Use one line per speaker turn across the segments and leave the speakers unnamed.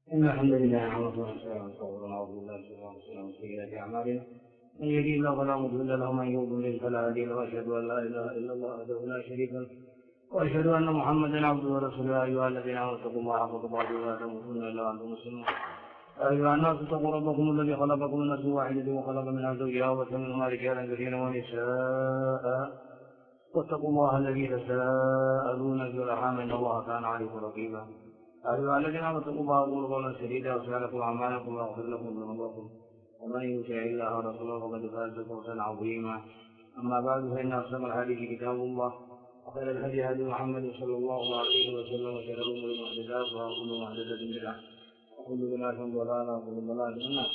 إن الحمد لله نحمده ونستعينه ونعوذ بالله من سيئات أعمالنا من يهده الله فلا مضل له ومن يضلل فلا هادي له وأشهد أن لا إله إلا الله وحده لا شريك له وأشهد أن محمدا عبده ورسوله. يا أيها الذين آمنوا اتقوا الله حق تقاته ولا تموتن إلا وأنتم مسلمون. يا أيها الناس اتقوا ربكم الذي خلقكم من نفس واحدة وخلق منها زوجها وبث منهما رجالا كثيرا ونساء واتقوا الله الذي تساءلون به والأرحام إن الله كان عليكم رقيبا. يا أيها الذين آمنوا اتقوا الله وقولوا قولا سديدا يصلح لكم أعمالكم ويغفر لكم ذنوبكم ومن يطع الله ورسوله فقد فاز فوزا عظيما. أما بعد فإن أصدق الحديث كتاب الله وخير الهدي هدي محمد صلى الله عليه وسلم وشر الأمور محدثاتها وكل محدثة بدعة وكل بدعة ضلالة وكل ضلالة في النار.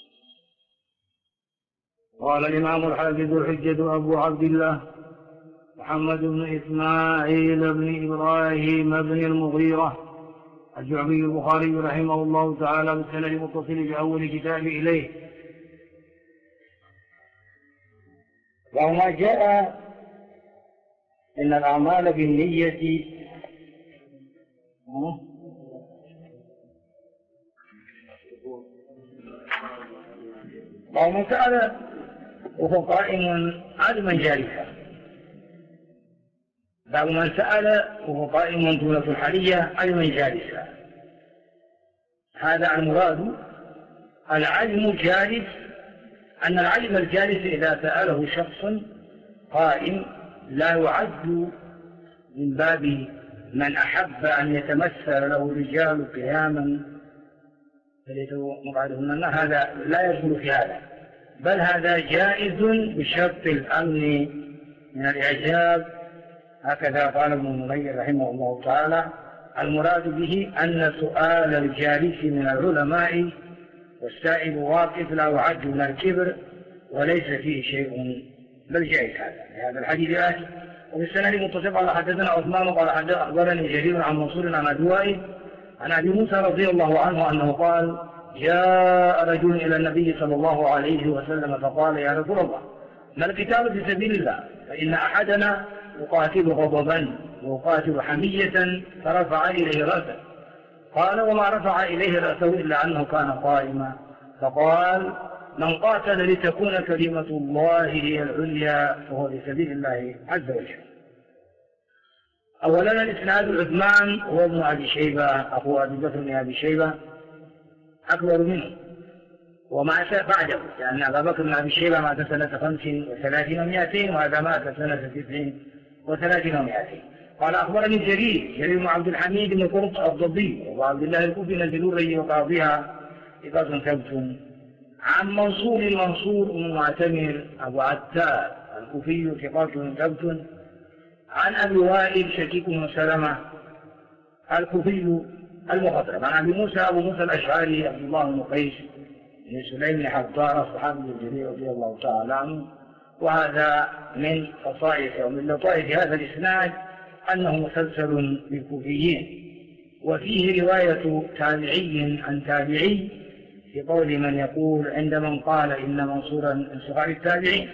قال الإمام الحافظ الحجة أبو عبد الله محمد بن إسماعيل بن إبراهيم بن المغيرة الجعفي البخاري رحمه الله تعالى بالسند المتصل بأول كتاب إليه. وما جاء إن الأعمال بالنية ومن سأل وهو قائم عالما جالسا، بعض من سأل وهو قائم دون الحالية علما جالسا. هذا المراد العلم جالس، أن العلم الجالس إذا سأله شخص قائم لا يعد من باب من أحب أن يتمثل له رجال قياما فليتوا مقعدهم، هذا لا يدخل في هذا، بل هذا جائز بشرط الأمن من الإعجاب. هكذا قال ابن المغير رحمه الله تعالى: المراد به أن سؤال الجالس من العلماء والسائل واقف لا يعد من الكبر وليس فيه شيء بل جائز هذا الحديث الآتي. وفي السند المتصل قال حدثنا عثمان قال أخبرني جرير عن منصور عن أدوائه عن أبي موسى رضي الله عنه أنه قال: جاء رجل إلى النبي صلى الله عليه وسلم فقال: يا رسول الله، ما القتال في سبيل الله؟ فإن أحدنا يقاتل غضبا ويقاتل حمية فرفع إليه رأسه. قال: وما رفع إليه رأسه إلا أنه كان قائما. فقال: من قاتل لتكون كلمة الله هي العليا فهو في سبيل الله عز وجل. أولا الإسناد عثمان هو ابن أبي شيبة أخو أبي بكر بن أبي شيبة أكبر منه وما بعده، لأن أبا بكر بن أبي شيبة مات سنة 35 و200 وهذا مات سنة 39 و200. قال: أخبرني جرير بن عبد الحميد بن قرط الضبي وعبد الله الكوفي البلوري وقاضيها ثقة ثبت عن منصور بن معتمر أبو عتاب الكوفي ثقة ثبت عن أبي وائل شكيك بن سلمة الكوفي المخضرم عن أبي موسى أبو موسى الأشعري عبد الله بن قيس بن سليم بن حضارة الصحابي الجليل رضي الله تعالى عنه. وهذا من خصائص ومن لطائف هذا الإسناد أنه مسلسل بالكوفيين، وفيه رواية تابعي عن تابعي في قول من يقول عند من قال إن منصورا من صغار التابعين.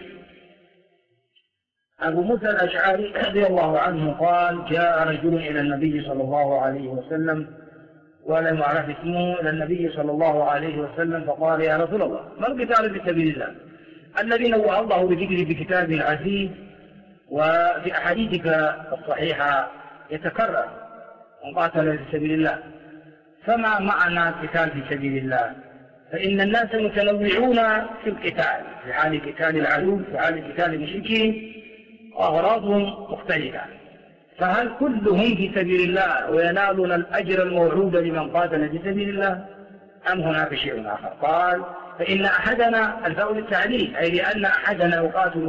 أبو موسى الأشعري رضي الله عنه قال: جاء رجل إلى النبي صلى الله عليه وسلم ولم يعرف اسمه إلى النبي صلى الله عليه وسلم فقال: يا رسول الله، ما القتال في سبيل الله الذي نوع الله بذكره في كتابه العزيز وفي أحاديثك الصحيحة يتكرر من قاتل في سبيل الله؟ فما معنى القتال في سبيل الله؟ فإن الناس متنوعون في القتال، في حال قتال العدو في حال قتال المشركين، وأغراضهم مختلفة، فهل كلهم في سبيل الله وينالون الأجر الموعود لمن قاتل في سبيل الله أم هناك شيء آخر؟ قال: فإن أحدنا الفاء للتعليل، أي لأن أحدنا يقاتل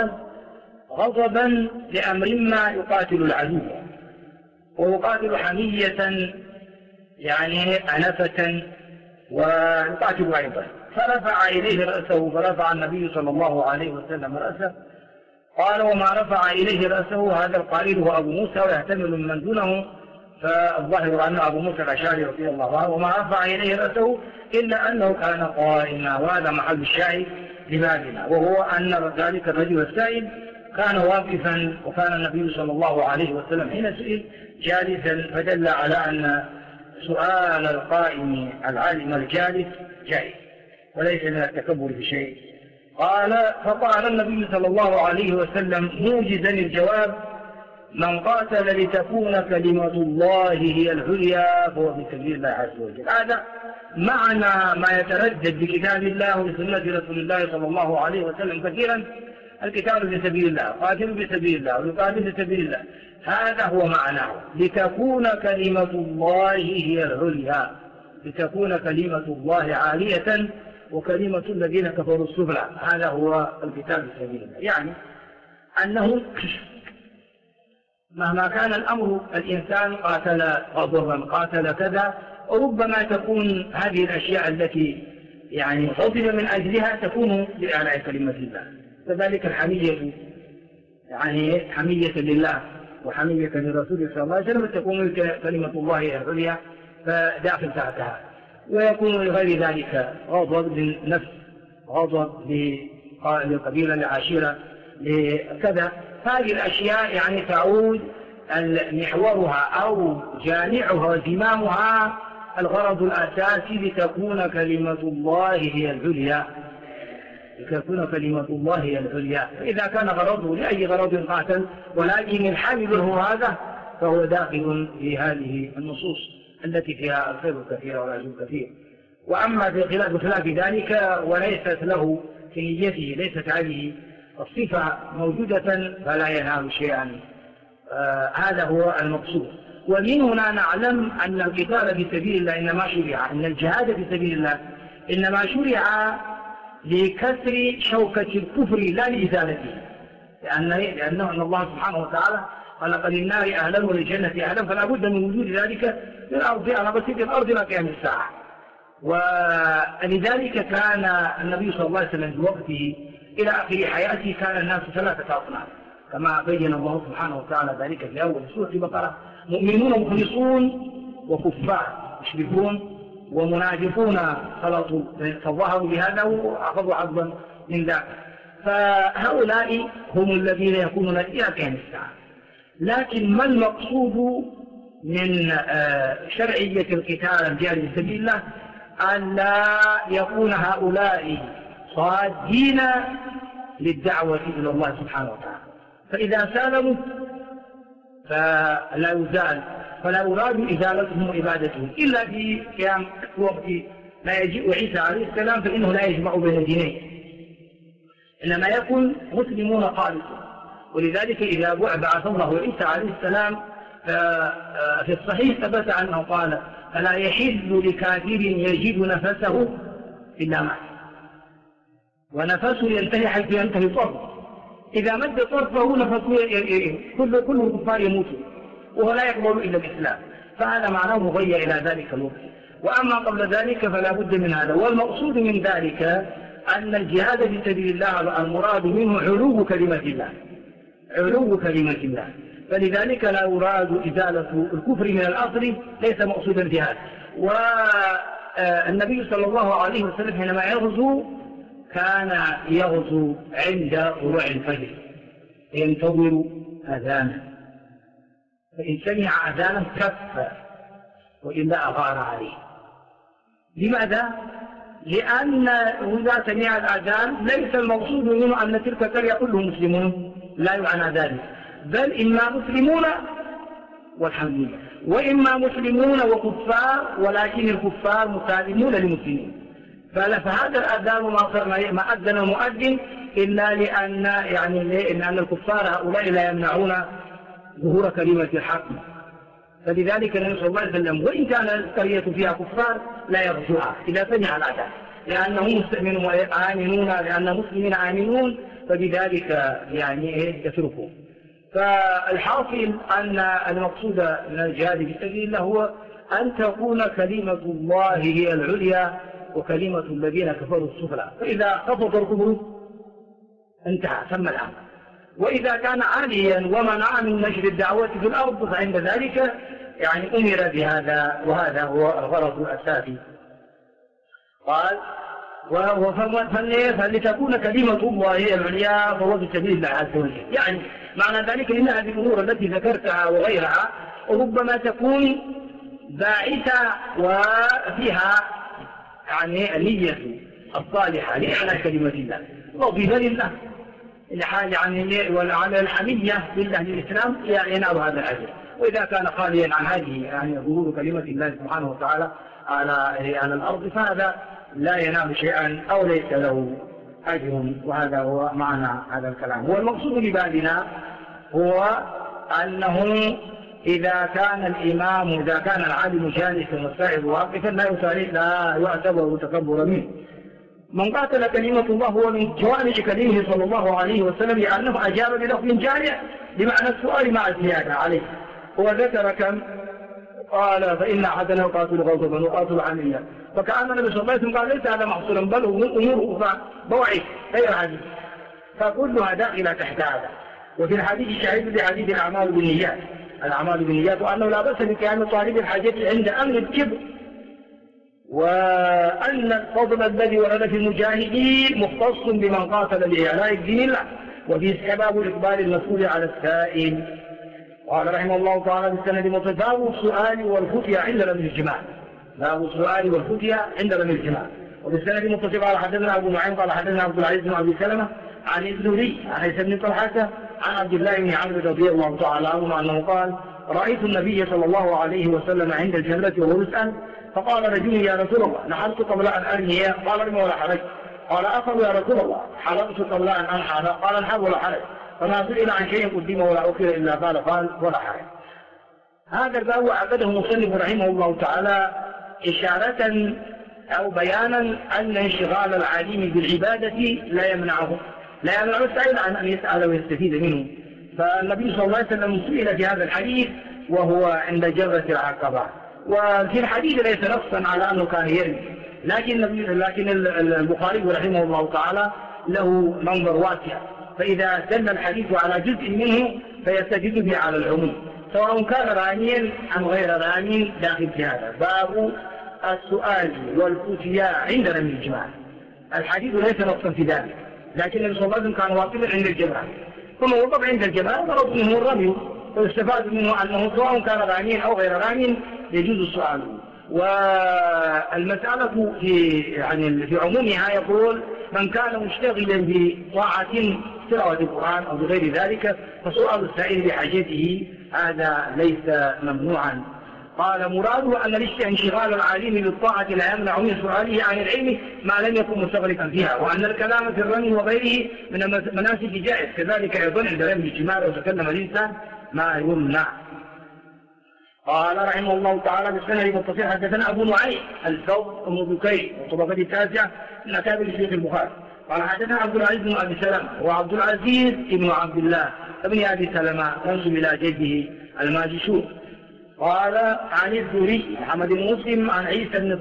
غضبا لأمر ما يقاتل العدو، ويقاتل حمية يعني أنفة ويقاتل أيضا. فرفع إليه رأسه فرفع النبي صلى الله عليه وسلم رأسه. قال: وما رفع إليه رأسه هذا القائل هو أبو موسى ويحتمل من دونه، فالظاهر أنه أبو موسى الأشعري رضي الله عنه. وما رفع إليه رأسه إلا أنه كان قائما، وهذا محل الشاهد لبابنا، وهو أن ذلك الرجل السائل كان واقفا، وكان النبي صلى الله عليه وسلم حين سئل جالسا، فدل على أن سؤال القائم العالم الجالس جائز وليس من التكبر بشيء. فقال النبي صلى الله عليه وسلم موجزا الجواب: من قاتل لتكون كلمة الله هي العليا فهو في سبيل الله عز وجل. هذا معنى ما يتردد بكتاب الله وسنة رسول الله صلى الله عليه وسلم كثيرا: القتال في سبيل الله، قاتل في سبيل الله، ويقاتل في سبيل الله. هذا هو معناه: لتكون كلمة الله هي العليا، لتكون كلمة الله عالية وكلمة الذين كفروا السفلى. هذا هو القتال في سبيل الله، يعني أنه مهما كان الأمر الإنسان قاتل غضبا قاتل كذا، ربما تكون هذه الأشياء التي يعني غضب من أجلها تكون لإعلاء كلمة الله. كذلك الحمية، يعني حمية لله وحمية لرسوله صلى الله عليه وسلم تكون كلمة الله العليا فداخل تحتها. ويكون لغير ذلك غضب للنفس، غضب للقبيلة لعشيرة لكذا. هذه الأشياء يعني تعود محورها أو جامعها وزمامها الغرض الأساسي لتكون كلمة الله هي العليا، لتكون كلمة الله هي العليا. فإذا كان غرضه لأي غرض قاتل ولكن الحامل له هذا فهو داخل في هذه النصوص التي فيها الخير الكثير والعجب الكثير. وأما بخلاف ذلك وليست له في نيته، ليست هذه الصفة موجودة فلا ينال شيئا. هذا هو المقصود. ومن هنا نعلم أن القتال في سبيل الله إنما شرع، أن الجهاد في سبيل الله إنما شرع لكسر شوكة الكفر لا لإزالته، لأنه أن الله سبحانه وتعالى قال: قد النار أهلا وللجنة أهلا، فلا بد من وجود ذلك في الأرض على بسيط الأرض لا قيام الساعة. ولذلك كان النبي صلى الله عليه وسلم في وقته إلى آخر حياته كان الناس ثلاثة أصناف كما بين الله سبحانه وتعالى ذلك في أول سورة البقرة: مؤمنون مخلصون وكفار مشركون ومنافقون خلطوا فظهروا بهذا وأخذوا حظا من ذاك. فهؤلاء هم الذين يكونون إلى قيام الساعة. لكن ما المقصود من شرعية القتال الجاري في سبيل الله؟ أن لا يكون هؤلاء صادين للدعوة إلى الله سبحانه وتعالى، فإذا سالموا فلا يزال، فلا يراد إزالتهم وإبادتهم إلا في قيام وقت لا يجيء عيسى عليه السلام، فإنه لا يجمع بين دينين، إنما يكون مسلمون خالصون. ولذلك إذا بعث الله عيسى عليه السلام في الصحيح ثبت عنه قال: فلا يحل لكافر يجد نفسه إلا مات، ونفسه ينتهي حيث ينتهي طرفه، إذا مد طرفه نفسه كل الكفار يموتون وهو لا يقبل إلا الإسلام. فهذا معناه مغير إلى ذلك الوقت. وأما قبل ذلك فلا بد من هذا. والمقصود من ذلك أن الجهاد في سبيل الله المراد منه علو كلمة الله، علو كلمة الله. فلذلك لا يراد إزالة الكفر من الأصل، ليس مقصودا في هذا. والنبي صلى الله عليه وسلم حينما يغزو كان يغزو عند طلوع الفجر ينتظر أذانا، فإن سمع أذانا كف وإلا أغار عليه. لماذا؟ لأن إذا سمع الأذان ليس المقصود منه أن تلك القرية كلهم مسلمون، لا يعنى ذلك، بل إما مسلمون والحمد لله، وإما مسلمون وكفار ولكن الكفار مسالمون للمسلمين. فهذا الأذان ما أذن المؤذن إلا لأن الكفار هؤلاء لا يمنعون ظهور كلمة الحق. فلذلك النبي صلى الله عليه وسلم وإن كان القرية فيها كفار لا يرجعها إذا سمع الأذان، لأنهم مستؤمنون وآمنون، لأن مسلمين آمنون، فبذلك يتركون. فالحاصل أن المقصود من الجهاد في سبيل الله هو أن تكون كلمة الله هي العليا وكلمة الذين كفروا السفلى. فإذا خفض الكفر انتهى ثم الأمر. وإذا كان عاليا ومنع من نشر الدعوة في الأرض فعند ذلك أمر بهذا، وهذا هو الغرض الأساسي. قال: فلتكون كلمة الله هي العليا فهو في سبيل الله عز وجل. معنى ذلك إن هذه الأمور التي ذكرتها وغيرها ربما تكون باعثة وفيها يعني النية الصالحة لإعلاء كلمة الله وظيفة لله يعني الحمية لله للإسلام ينال هذا الأجر. وإذا كان خاليا عن هذه يعني ظهور كلمة الله سبحانه وتعالى على الأرض فهذا لا ينال شيئا أو ليس له أجر. وهذا هو معنى هذا الكلام. والمقصود ببابنا هو أنه إذا كان العالم جالسا والسائل واقفا لا يعتبر تكبرا منه. من قاتل كلمة الله هو من جوانب كلمه صلى الله عليه وسلم لأنه أجاب بلفظ جامع بمعنى السؤال مع الزيادة عليه. وذكر كم قال فإن أحدنا يقاتل غضبا وقاتل عميا. فكأن النبي صلى الله عليه وسلم قال ليس هذا محصولا بل هو من أمور أخرى بوعي غير حديث فكلها داخلة تحت هذا. وفي الحديث شهيد لحديث الأعمال بالنيات وأنه لا بأس بكلام طالب الحاجة عند أمن الكبر. وأن الفضل الذي ورد في المجاهدين مختص بمن قاتل لإعلاء الدين الله وفي سبب الإقبال المسؤول على السائل. قال رحمه الله تعالى بالسند متصل باب السؤال والفتيا عند رمي الجماع. باب السؤال والفتيا عند رمي الجماع. وبالسند متصل قال حدثنا أبو نعيم قال حدثنا عبد العزيز بن أبي سلمة عن الزهري عن عيسى بن طلحة عن عبد الله بن عمرو رضي الله تعالى عنه أنه قال رأيت النبي صلى الله عليه وسلم عند الجمرة وهو يسأل فقال رجل يا رسول الله نحرت قبل أن أرمي قال ارمي ولا حرج. قال أخذ يا رسول الله حلقت قبل أن أنحر قال انحر ولا حرج. فما سئل عن شيء قدم ولا أخر إلا قال ولا حرج. هذا الباب عقده مصنف رحمه الله تعالى إشارة أو بيانا أن انشغال العالم بالعبادة لا يمنعه السائل عن أن يسأل ويستفيد منه. فالنبي صلى الله عليه وسلم سئل في هذا الحديث وهو عند جبهة العقبة. وفي الحديث ليس نصا على أنه كان يرمي لكن البخاري رحمه الله تعالى له منظر واسع فإذا دل الحديث على جزء منه فيستجد به على العموم سواء كان راميا أم غير رامي داخل في هذا. باب السؤال والفتيا عند رمي الجماع. الحديث ليس نصا في ذلك لكن النبي صلى الله عليه وسلم كان واقفا عند الجماع ثم وقف عند الجماع فرد منه الرمي واستفاد منه أنه سواء كان راميا أو غير رامي يجوز السؤال. والمسألة في عمومها يقول من كان مشتغلا بطاعة تلاوة القرآن أو بغير ذلك فسؤال السائل بحاجته هذا ليس ممنوعا. قال مراده أن انشغال العالم بالطاعة لا يمنع من سؤاله عن العلم ما لم يكن مستغرقا فيها وأن الكلام في الرمي وغيره من المناسك جائز كذلك أيضا عند رمي الجمار وتكلم الإنسان ما يمنع. قال رحمه الله تعالى بالسند متصل حدثنا أبو نعيم الفضل بن بكير والطبقة التاسعة من أكابر شيخ البخاري قال حدثنا عبد العزيز بن أبي سلمة وعبد العزيز بن عبد الله بن أبي سلمة ينسب إلى جده الماجشون. قال عن الزهري محمد بن مسلم عن عيسى بن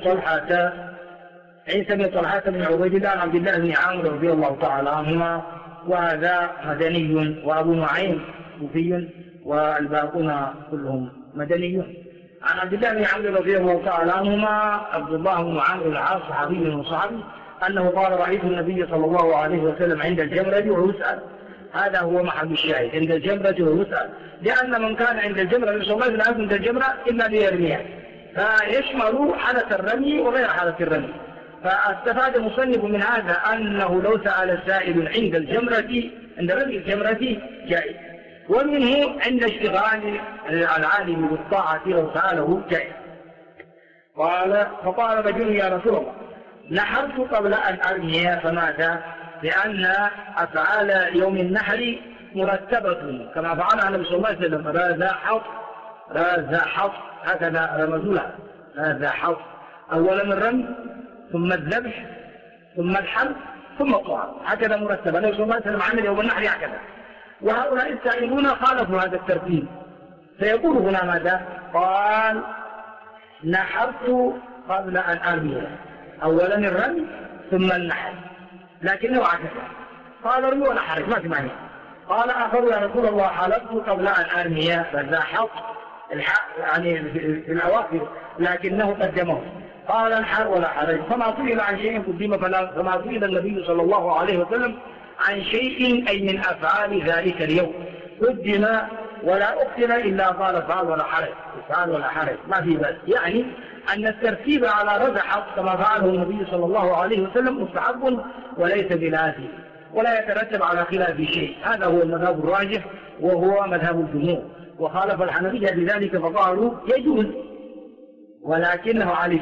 طلحة بن عبيد الله عن عبد الله بن عامر رضي الله تعالى عنهما وهذا مدني وأبو نعيم كوفي والباقون كلهم مدنيون. عن عبد الله بن عمرو رضي الله تعالى عنهما عبد الله بن عمرو العاص صحابي وصحابي أنه قال رأيت النبي صلى الله عليه وسلم عند الجمرة وهو يسأل. هذا هو محل الشاهد عند الجمرة وهو يسأل لأن من كان عند الجمرة النبي صلى الله عليه وسلم عند الجمرة إلا ليرميها فيشمل حالة الرمي وغير حالة الرمي. فاستفاد المصنف من هذا أنه لو سأل السائل عند رمي الجمرة جائز ومنه عند اشتغال العالم بالطاعة لو سأله جائز. فقال رجل يا رسول الله نحرت قبل أن أرمي فماذا؟ لأن أفعال يوم النحر مرتبة كما فعلها النبي صلى الله عليه وسلم راذا حط هكذا رمزولها راذا حط أولا الرمي ثم الذبح ثم الحلق ثم الطعام هكذا مرتبة. النبي صلى الله عليه وسلم عمل يوم النحر هكذا. وهؤلاء السائلون خالفوا هذا الترتيب فيقول هنا ماذا؟ قال نحرت قبل أن أرمي أولا الرمي ثم النحر لكنه عكسه قال ارمي ولا حرج ما في معنى. قال آخر يا رسول الله حلقت قبل أن أرمي فذا حق يعني في الأواخر لكنه قدمه قال انحر ولا حرج. فما سئل عن شيء قدم فما سئل النبي صلى الله عليه وسلم عن شيء أي من أفعال ذلك اليوم قدم ولا أقتل إلا قال افعل ولا حرج، افعل ولا حرج، ما في بأس. يعني أن الترتيب على رجحة كما فعله النبي صلى الله عليه وسلم مستحب وليس بلازم، ولا يترتب على خلاف شيء. هذا هو المذهب الراجح وهو مذهب الجمهور. وخالف الحنفية بذلك فقالوا يجوز ولكنه على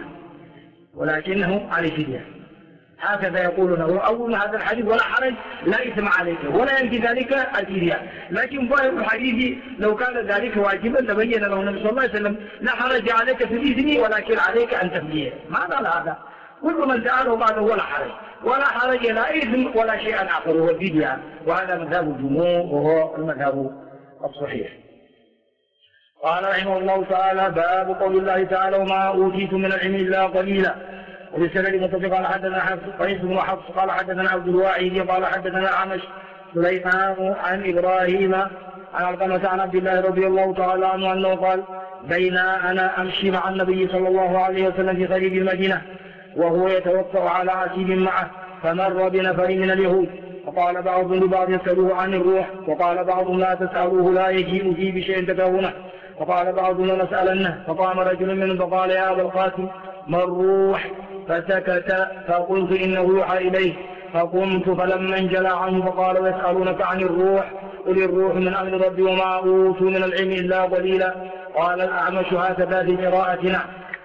فدية، هكذا يقولون. وأول هذا الحديث ولا حرج لا إثم عليك، ولا ينفي ذلك الفدية. لكن ظاهر الحديث لو كان ذلك واجبا لبين له النبي صلى الله عليه وسلم لا حرج عليك في الإثم ولكن عليك أن تفديه. ما قال هذا، كل من سأله قال ولا حرج لا إثم ولا شيء آخر، هو الفدية. وهذا مذهب الجمهور وهو المذهب الصحيح. قال رحمه الله تعالى: باب قول الله تعالى: وما أوتيتم من العلم إلا قليلا. وبالسند متفق قال حدثنا قيس بن حفص قال حدثنا عبد الواحد قال حدثنا أعمش سليمان عن إبراهيم عن علقمة عن عبد الله رضي الله تعالى عنه أنه قال: بين أنا أمشي مع النبي صلى الله عليه وسلم في خريب المدينة وهو يتوقع على عتيب معه، فمر بنفر من اليهود، فقال بعض لبعض: اسألوه عن الروح. وقال بعضهم: لا تسألوه، لا يجيء فيه بشيء تكرهونه. فقال بعضهم: لنسألنه. فقام رجل منهم فقال: يا أبا القاسم، ما الروح؟ فسكت، فقلت: إنه يوحى إليه. فقمت فلما انجلى عنه فقال: ويسألونك عن الروح، قل الروح من أمر ربي وما أوتوا من العلم إلا قليلا. قال الأعمش: هكذا في قراءتنا،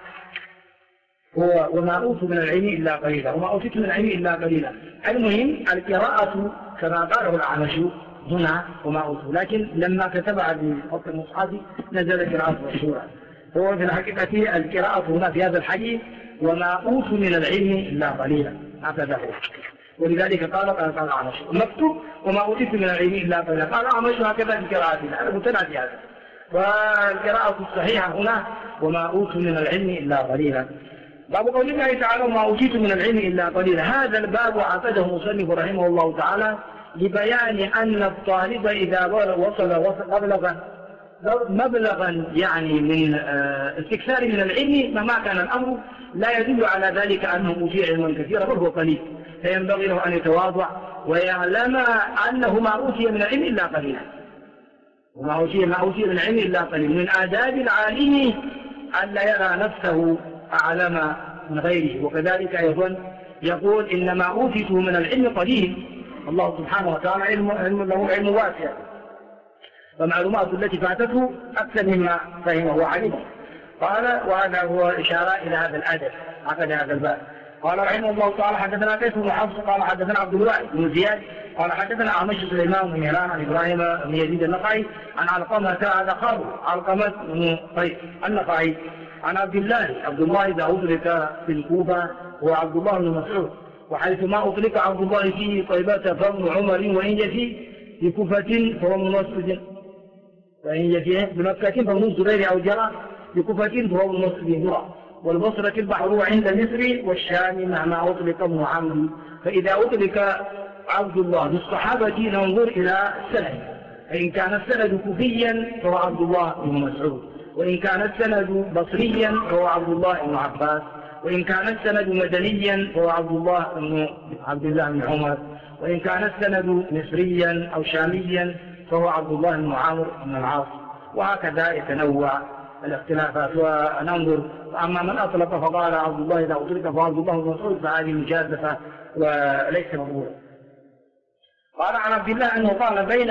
هو وما أوتوا من العلم إلا قليلا، وما أوتيت من العلم إلا قليلا. المهم القراءة كما قاله الأعمش هنا وما أوتوا، لكن لما كتبها بخط المصحف نزلت قراءة مشهورة. هو في الحقيقة القراءة هنا في هذا الحديث وما أوتوا من العلم إلا قليلا، هكذا هو. ولذلك قال الأعمش مكتوب وما أوتيت من العلم إلا قليلا، قال الأعمش هكذا في قراءتنا، أنا متنع في هذا. والقراءة الصحيحة هنا وما أوتوا من العلم إلا قليلا. باب قول الله تعالى: وما أوتيت من العلم إلا قليلا. هذا الباب عقده المصنف رحمه الله تعالى لبيان أن الطالب إذا وصل مبلغا يعني من استكثار من العلم مهما كان الأمر لا يدل على ذلك أنه أوتي علما كثيرا بل هو قليل، فينبغي له أن يتواضع ويعلم أنه ما أوتي من العلم إلا قليلا، وما أوتي من العلم إلا قليلا. من آداب العالم ألا يرى نفسه أعلم من غيره. وكذلك أيضا يقول: إنما أوتيته من العلم قليل. الله سبحانه وتعالى له علم واسع، فمعلومات التي فاتته أكثر مما فهمه وعلمه. قال: وهذا هو إشارة إلى هذا الأدب عقد هذا الباب. قال رحمه الله تعالى: حدثنا قيس بن حفص قال حدثنا عبد الواحد بن زياد قال حدثنا أعمش سليمان بن مهران عن إبراهيم بن يزيد النخعي عن علقمة هذا خالد علقمة بن قيس النخعي عن عبد الله إذا أطلق في الكوفة هو عبد الله بن مسعود، وحيث ما أطلق عبد الله في طيبة فابن عمر، وإن يفي في كوفة فهو من مسعود، وإن يفي بمكة فهو من الزبير أو جرى، في كوفة فهو من مسعود، والبصرة البحر عند مصر، والشام مهما أطلق ابن عمرو. فإذا أطلق عبد الله بالصحابة ننظر إلى السند، فإن كان السند كوفيا فهو عبد الله بن مسعود، وإن كان السند بصريا فهو عبد الله بن عباس، وإن كان السند مدنيا فهو عبد الله بن عمر، وإن كان السند مصريا أو شاميا فهو عبد الله بن عمرو بن العاص. وهكذا يتنوع الاختلافات وننظر. أما من أطلق فقال عبد الله إذا أطلق فعبد الله بن مسعود فهذه مجازفة وليس مقبولا. قال عن عبد الله أنه قال: بين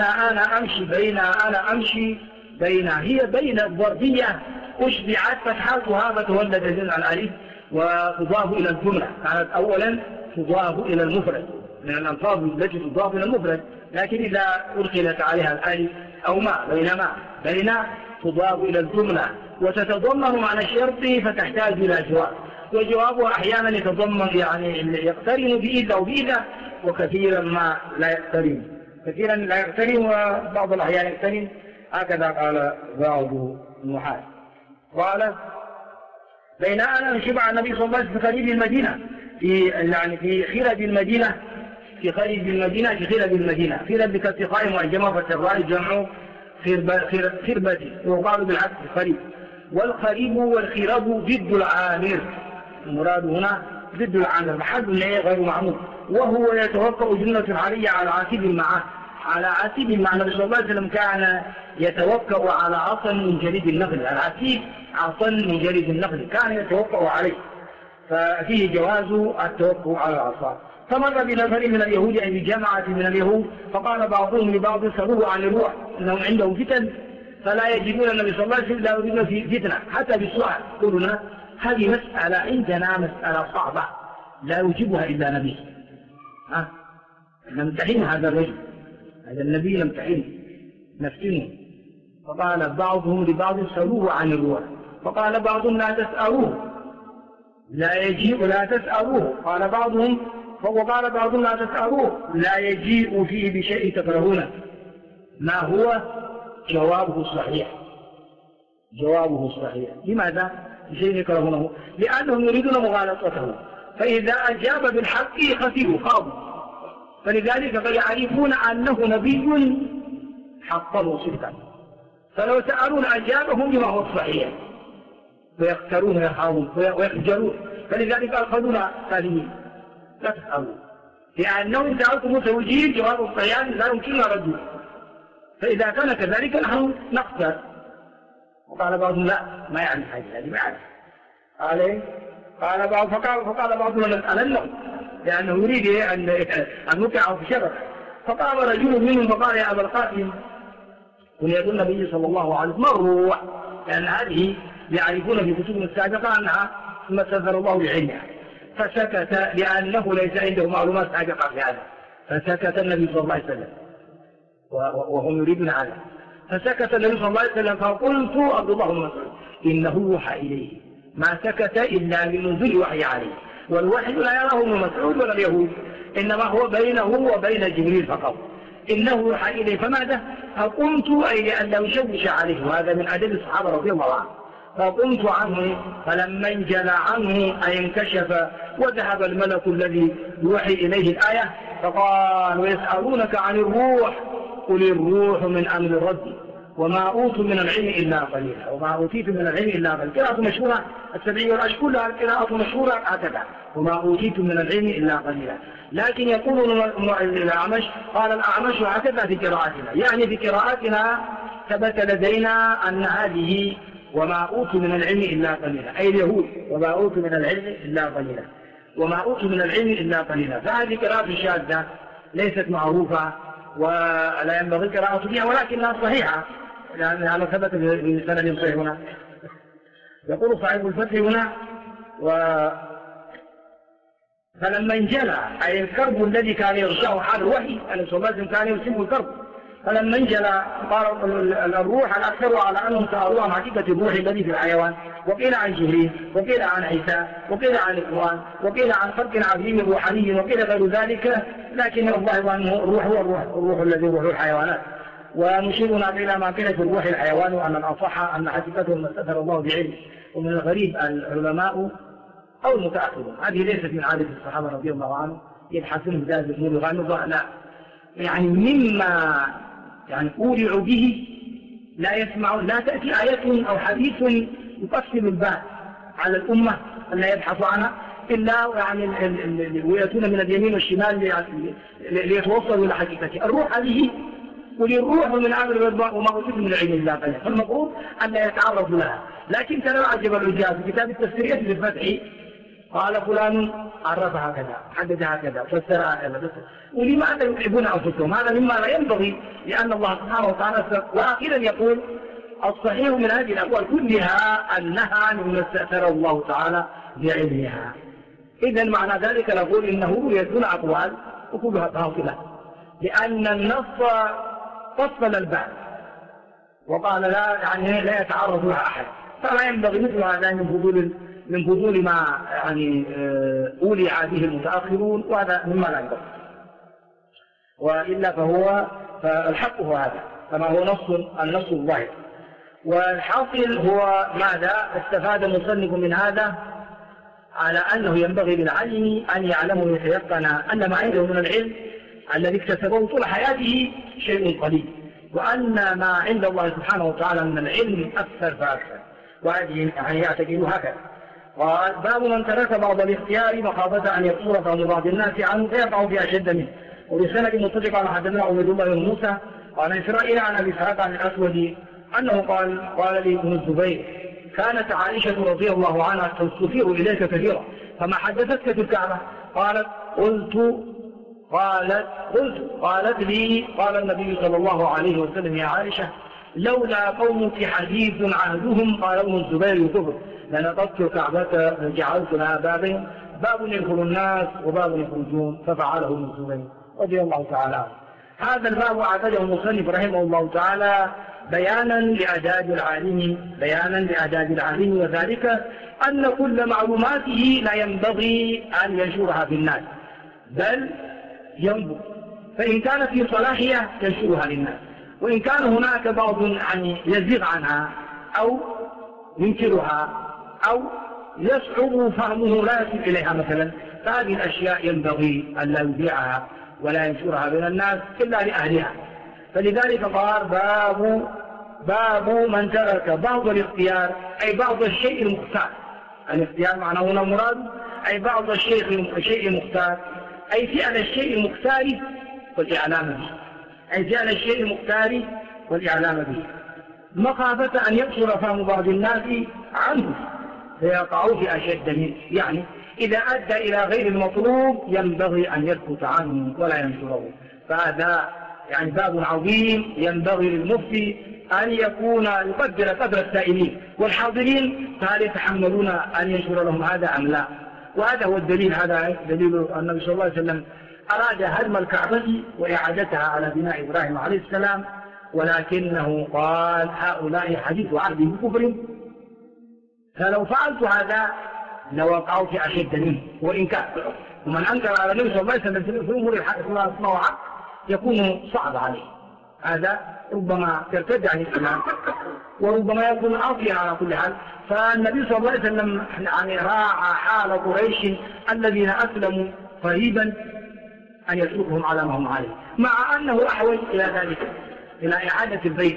أنا أمشي بين هي بين الظرفية أشبعت فتحاتها فتولد جمع الألف وتضاف إلى الجملة. كانت أولا تضاف إلى المفرد من الألفاظ التي تضاف إلى المفرد، لكن إذا أدخلت عليها الألف أو ما بين تضاف إلى الجملة وتتضمن معنى الشرط فتحتاج إلى جواب، وجوابها أحيانا يتضمن يعني يقترن بإذا وبإذا، وكثيرا ما لا يقترن، كثيرا لا يقترن وبعض الأحيان يقترن. هكذا قال بعض النحاة. قال: بين أنا أمشي مع النبي صلى الله عليه وسلم في خريب المدينة، في خرب المدينة، في خرب المدينة، خرب بكالتقاء معجمة فالتراء جمع خربة، وقالوا بالعكس خريب. والخريب والخرب ضد العامر، المراد هنا ضد العامر، محل غير معمول، وهو يتوقع جملة علي على عاتب معه، على عتيب، مع النبي صلى الله عليه وسلم كان يتوكأ على عصا من جليد النخل. العتيب عصا من جليد النخل كان يتوكأ عليه، ففيه جواز التوكل على العصا. فمر بنفر من اليهود أي بجماعة من اليهود، فقال بعضهم لبعض سألوه عن الروح إنهم عندهم فتن فلا يجدون النبي صلى الله عليه وسلم لا يريدون في فتنة حتى بالسؤال. قلنا هذه مسألة عندنا مسألة صعبة لا يجيبها إلا نبي. نمتحن هذا الرجل، هذا النبي نمتحنه نفتنه. فقال بعضهم لبعض سألوه عن الروح، فقال بعضهم لا تسألوه لا يجيء لا تسألوه. قال بعضهم وقال بعضهم لا تسألوه لا يجيء فيه بشيء تكرهونه. ما هو جوابه الصحيح؟ جوابه الصحيح. لماذا بشيء يكرهونه؟ لأنهم يريدون مغالطته، فإذا أجاب بالحق خسروا خابوا، فلذلك فيعرفون أنه نبي حقا وصدقا، فلو سألون أجابهم بما هو الصحيح ويختارون ويخافون ويخجلون. فلذلك أخذون سالمين لا تسألون، لأنهم سألتم متوجين جواب الصحيح لا يمكن رده، فإذا كان كذلك نحن نخسر. وقال بعضهم لا ما يعني حاجة هذه ما يعني عليه. فقال بعضهم نسألنهم لأنه يريد أن نوقعه في شبك. فقام رجل منهم فقال يا أبا القاسم وليقول النبي صلى الله عليه وسلم مروا، لأن هذه يعرفون في كتبهم السابقة أنها ثم استثنى الله بعلمها، فسكت لأنه ليس عنده معلومات سابقة في هذا، فسكت النبي صلى الله عليه وسلم وهم يريدون هذا، فسكت النبي صلى الله عليه وسلم. فقلت عبد الله بن مسعود إنه يوحى إليه، ما سكت إلا لنزول وحي عليه، والوحي لا يراه ابن مسعود ولا اليهود، إنما هو بينه وبين جبريل فقط. إنه يوحى إليه فماذا؟ فقمت أي لأن لو شوش عليه، وهذا من أدب الصحابة رضي الله عنه. فقمت عنه فلما انجلى عنه أي انكشف وذهب الملك الذي يوحي إليه الآية، فقال ويسألونك عن الروح قل الروح من أمر ربي وما أوتوا من العلم إلا قليلا وما أوتيتم من العلم إلا قليلا. قراءة مشهورة السبعية والأشكال قراءة مشهورة هكذا وما أوتيتم من العلم إلا قليلا. لكن يقول الأعمش قال الأعمش هكذا في قراءتنا، يعني في قراءتنا ثبت لدينا أن هذه وما أوتوا من العلم إلا قليلا، أي اليهود وما أوتوا من العلم إلا قليلا وما أوتوا من العلم إلا قليلا. فهذه قراءة شاذة ليست معروفة ولا ينبغي قراءة بها، ولكنها صحيحة لأنها ثبت بسند صحيح هنا. يقول صاحب الفتح هنا فلما انجلى أي الكرب الذي كان يرجعه حال الوحي أن صلى الله عليه وسلم كان يرسمه الكرب، فلما انجلى قال الروح الأكثر على أنهم سألوا عن حقيقة الروح الذي في الحيوان، وقيل عن جبريل وقيل عن عيسى وقيل عن القرآن وقيل عن خلق عظيم روحاني وقيل غير ذلك، لكن الله أنه الروح هو الروح الذي روح الحيوانات. ونشيرنا إلى ما قيل في الروح الحيوان وأن الأصح أن حقيقته ما استثر الله بعلم. ومن الغريب العلماء أو المتأخرون هذه ليست من عادة الصحابة رضي الله عنهم يبحثون في ذلك الأمور وغالبا لا، يعني مما أولعوا به لا يسمعون، لا تأتي آية أو حديث يقسم الباب على الأمة لا يبحثوا عنها إلا ويأتون من اليمين والشمال ليتوصلوا إلى حقيقته. الروح هذه وللروح من عمل الرضا وما أوتيت من العلم إلا قليلا، فالمفروض أن لا يتعرض لها. لكن ترى عجب العجاب في كتاب التفسيرية في الفتح قال فلان عرفها كذا حددها كذا فسرها كذا، ولماذا يتعبون أنفسهم؟ هذا مما لا ينبغي، لأن الله سبحانه وتعالى وأخيرا يقول الصحيح من هذه الأقوال كلها أنها مما استأثر الله تعالى بعلمها. إذا معنى ذلك نقول إنه يدون أقوال وكلها باطلة، لأن النص فصل الباب وقال لا يتعرض لها أحد، فلا ينبغي مثل هذا من فضول ما أولع به المتأخرون، وهذا مما لا ينبغي. وإلا فالحق هو هذا كما هو النص الظاهر. والحاصل هو ماذا استفاد المصنف من هذا؟ على أنه ينبغي للعالم أن يعلم ويتيقن أن ما عنده من العلم الذي اكتسبه طول حياته شيء قليل، وأن ما عند الله سبحانه وتعالى من العلم أكثر فأكثر، وهذه يعتقد هكذا. وباب من ترك بعض الاختيار مخافة أن يقصر بعض الناس عنه فيقع في أشد منه، وبسند متفق على حدثنا عبيد الله بن موسى عن إسرائيل عن أبي إسحاق عن الأسود أنه قال لي ابن الزبير كانت عائشة رضي الله عنها تستثير إليك كثيرا فما حدثتك في الكعبة؟ قالت لي قال النبي صلى الله عليه وسلم يا عائشة لولا قومك حديث عهدهم قال ابن الزبير يكفر لنقضت الكعبة فجعلت لها بابين باب يدخل الناس وباب يخرجون ففعله ابن الزبير رضي الله تعالى عنه. هذا الباب أعتده المصنف رحمه الله تعالى بيانا لآداب العالم وذلك أن كل معلوماته لا ينبغي أن ينشرها في الناس بل ينظر فإن كان في صلاحها ينشرها للناس وإن كان هناك بعض يزيغ عنها أو ينكرها أو يصعب فهمه لا يصل إليها مثلا فهذه الأشياء ينبغي أن لا يبيعها ولا ينشرها بين الناس إلا لأهلها. فلذلك قال باب من ترك بعض الاختيار أي بعض الشيء المختار. الاختيار معناه هنا مراد أي بعض الشيء المختار أي فعل الشيء المختار والإعلام به مخافة أن يقصر فهم بعض الناس عنه فيقعوا في أشد منه يعني إذا أدى إلى غير المطلوب ينبغي أن يسكت عنه ولا ينشره. فهذا يعني باب عظيم ينبغي للمفتي أن يقدر قدر السائلين والحاضرين فهل يتحملون أن ينشر لهم هذا أم لا. وهذا هو الدليل هذا دليل النبي صلى الله عليه وسلم أراد هدم الكعبة وإعادتها على بناء إبراهيم عليه السلام ولكنه قال هؤلاء حديث عهد بكفر فلو فعلت هذا لوقعوا في أشد منه وإنكار. ومن أنكر على النبي صلى الله عليه وسلم في أمور اسمه حق يكون صعب عليه. هذا ربما ترتد عن الإسلام وربما يكون عاصيا على كل حال. فالنبي صلى الله عليه وسلم يعني راعى حال قريش الذين أسلموا قريبا أن يتركهم على ما هم عليه مع أنه أحوج إلى ذلك إلى إعادة البيت.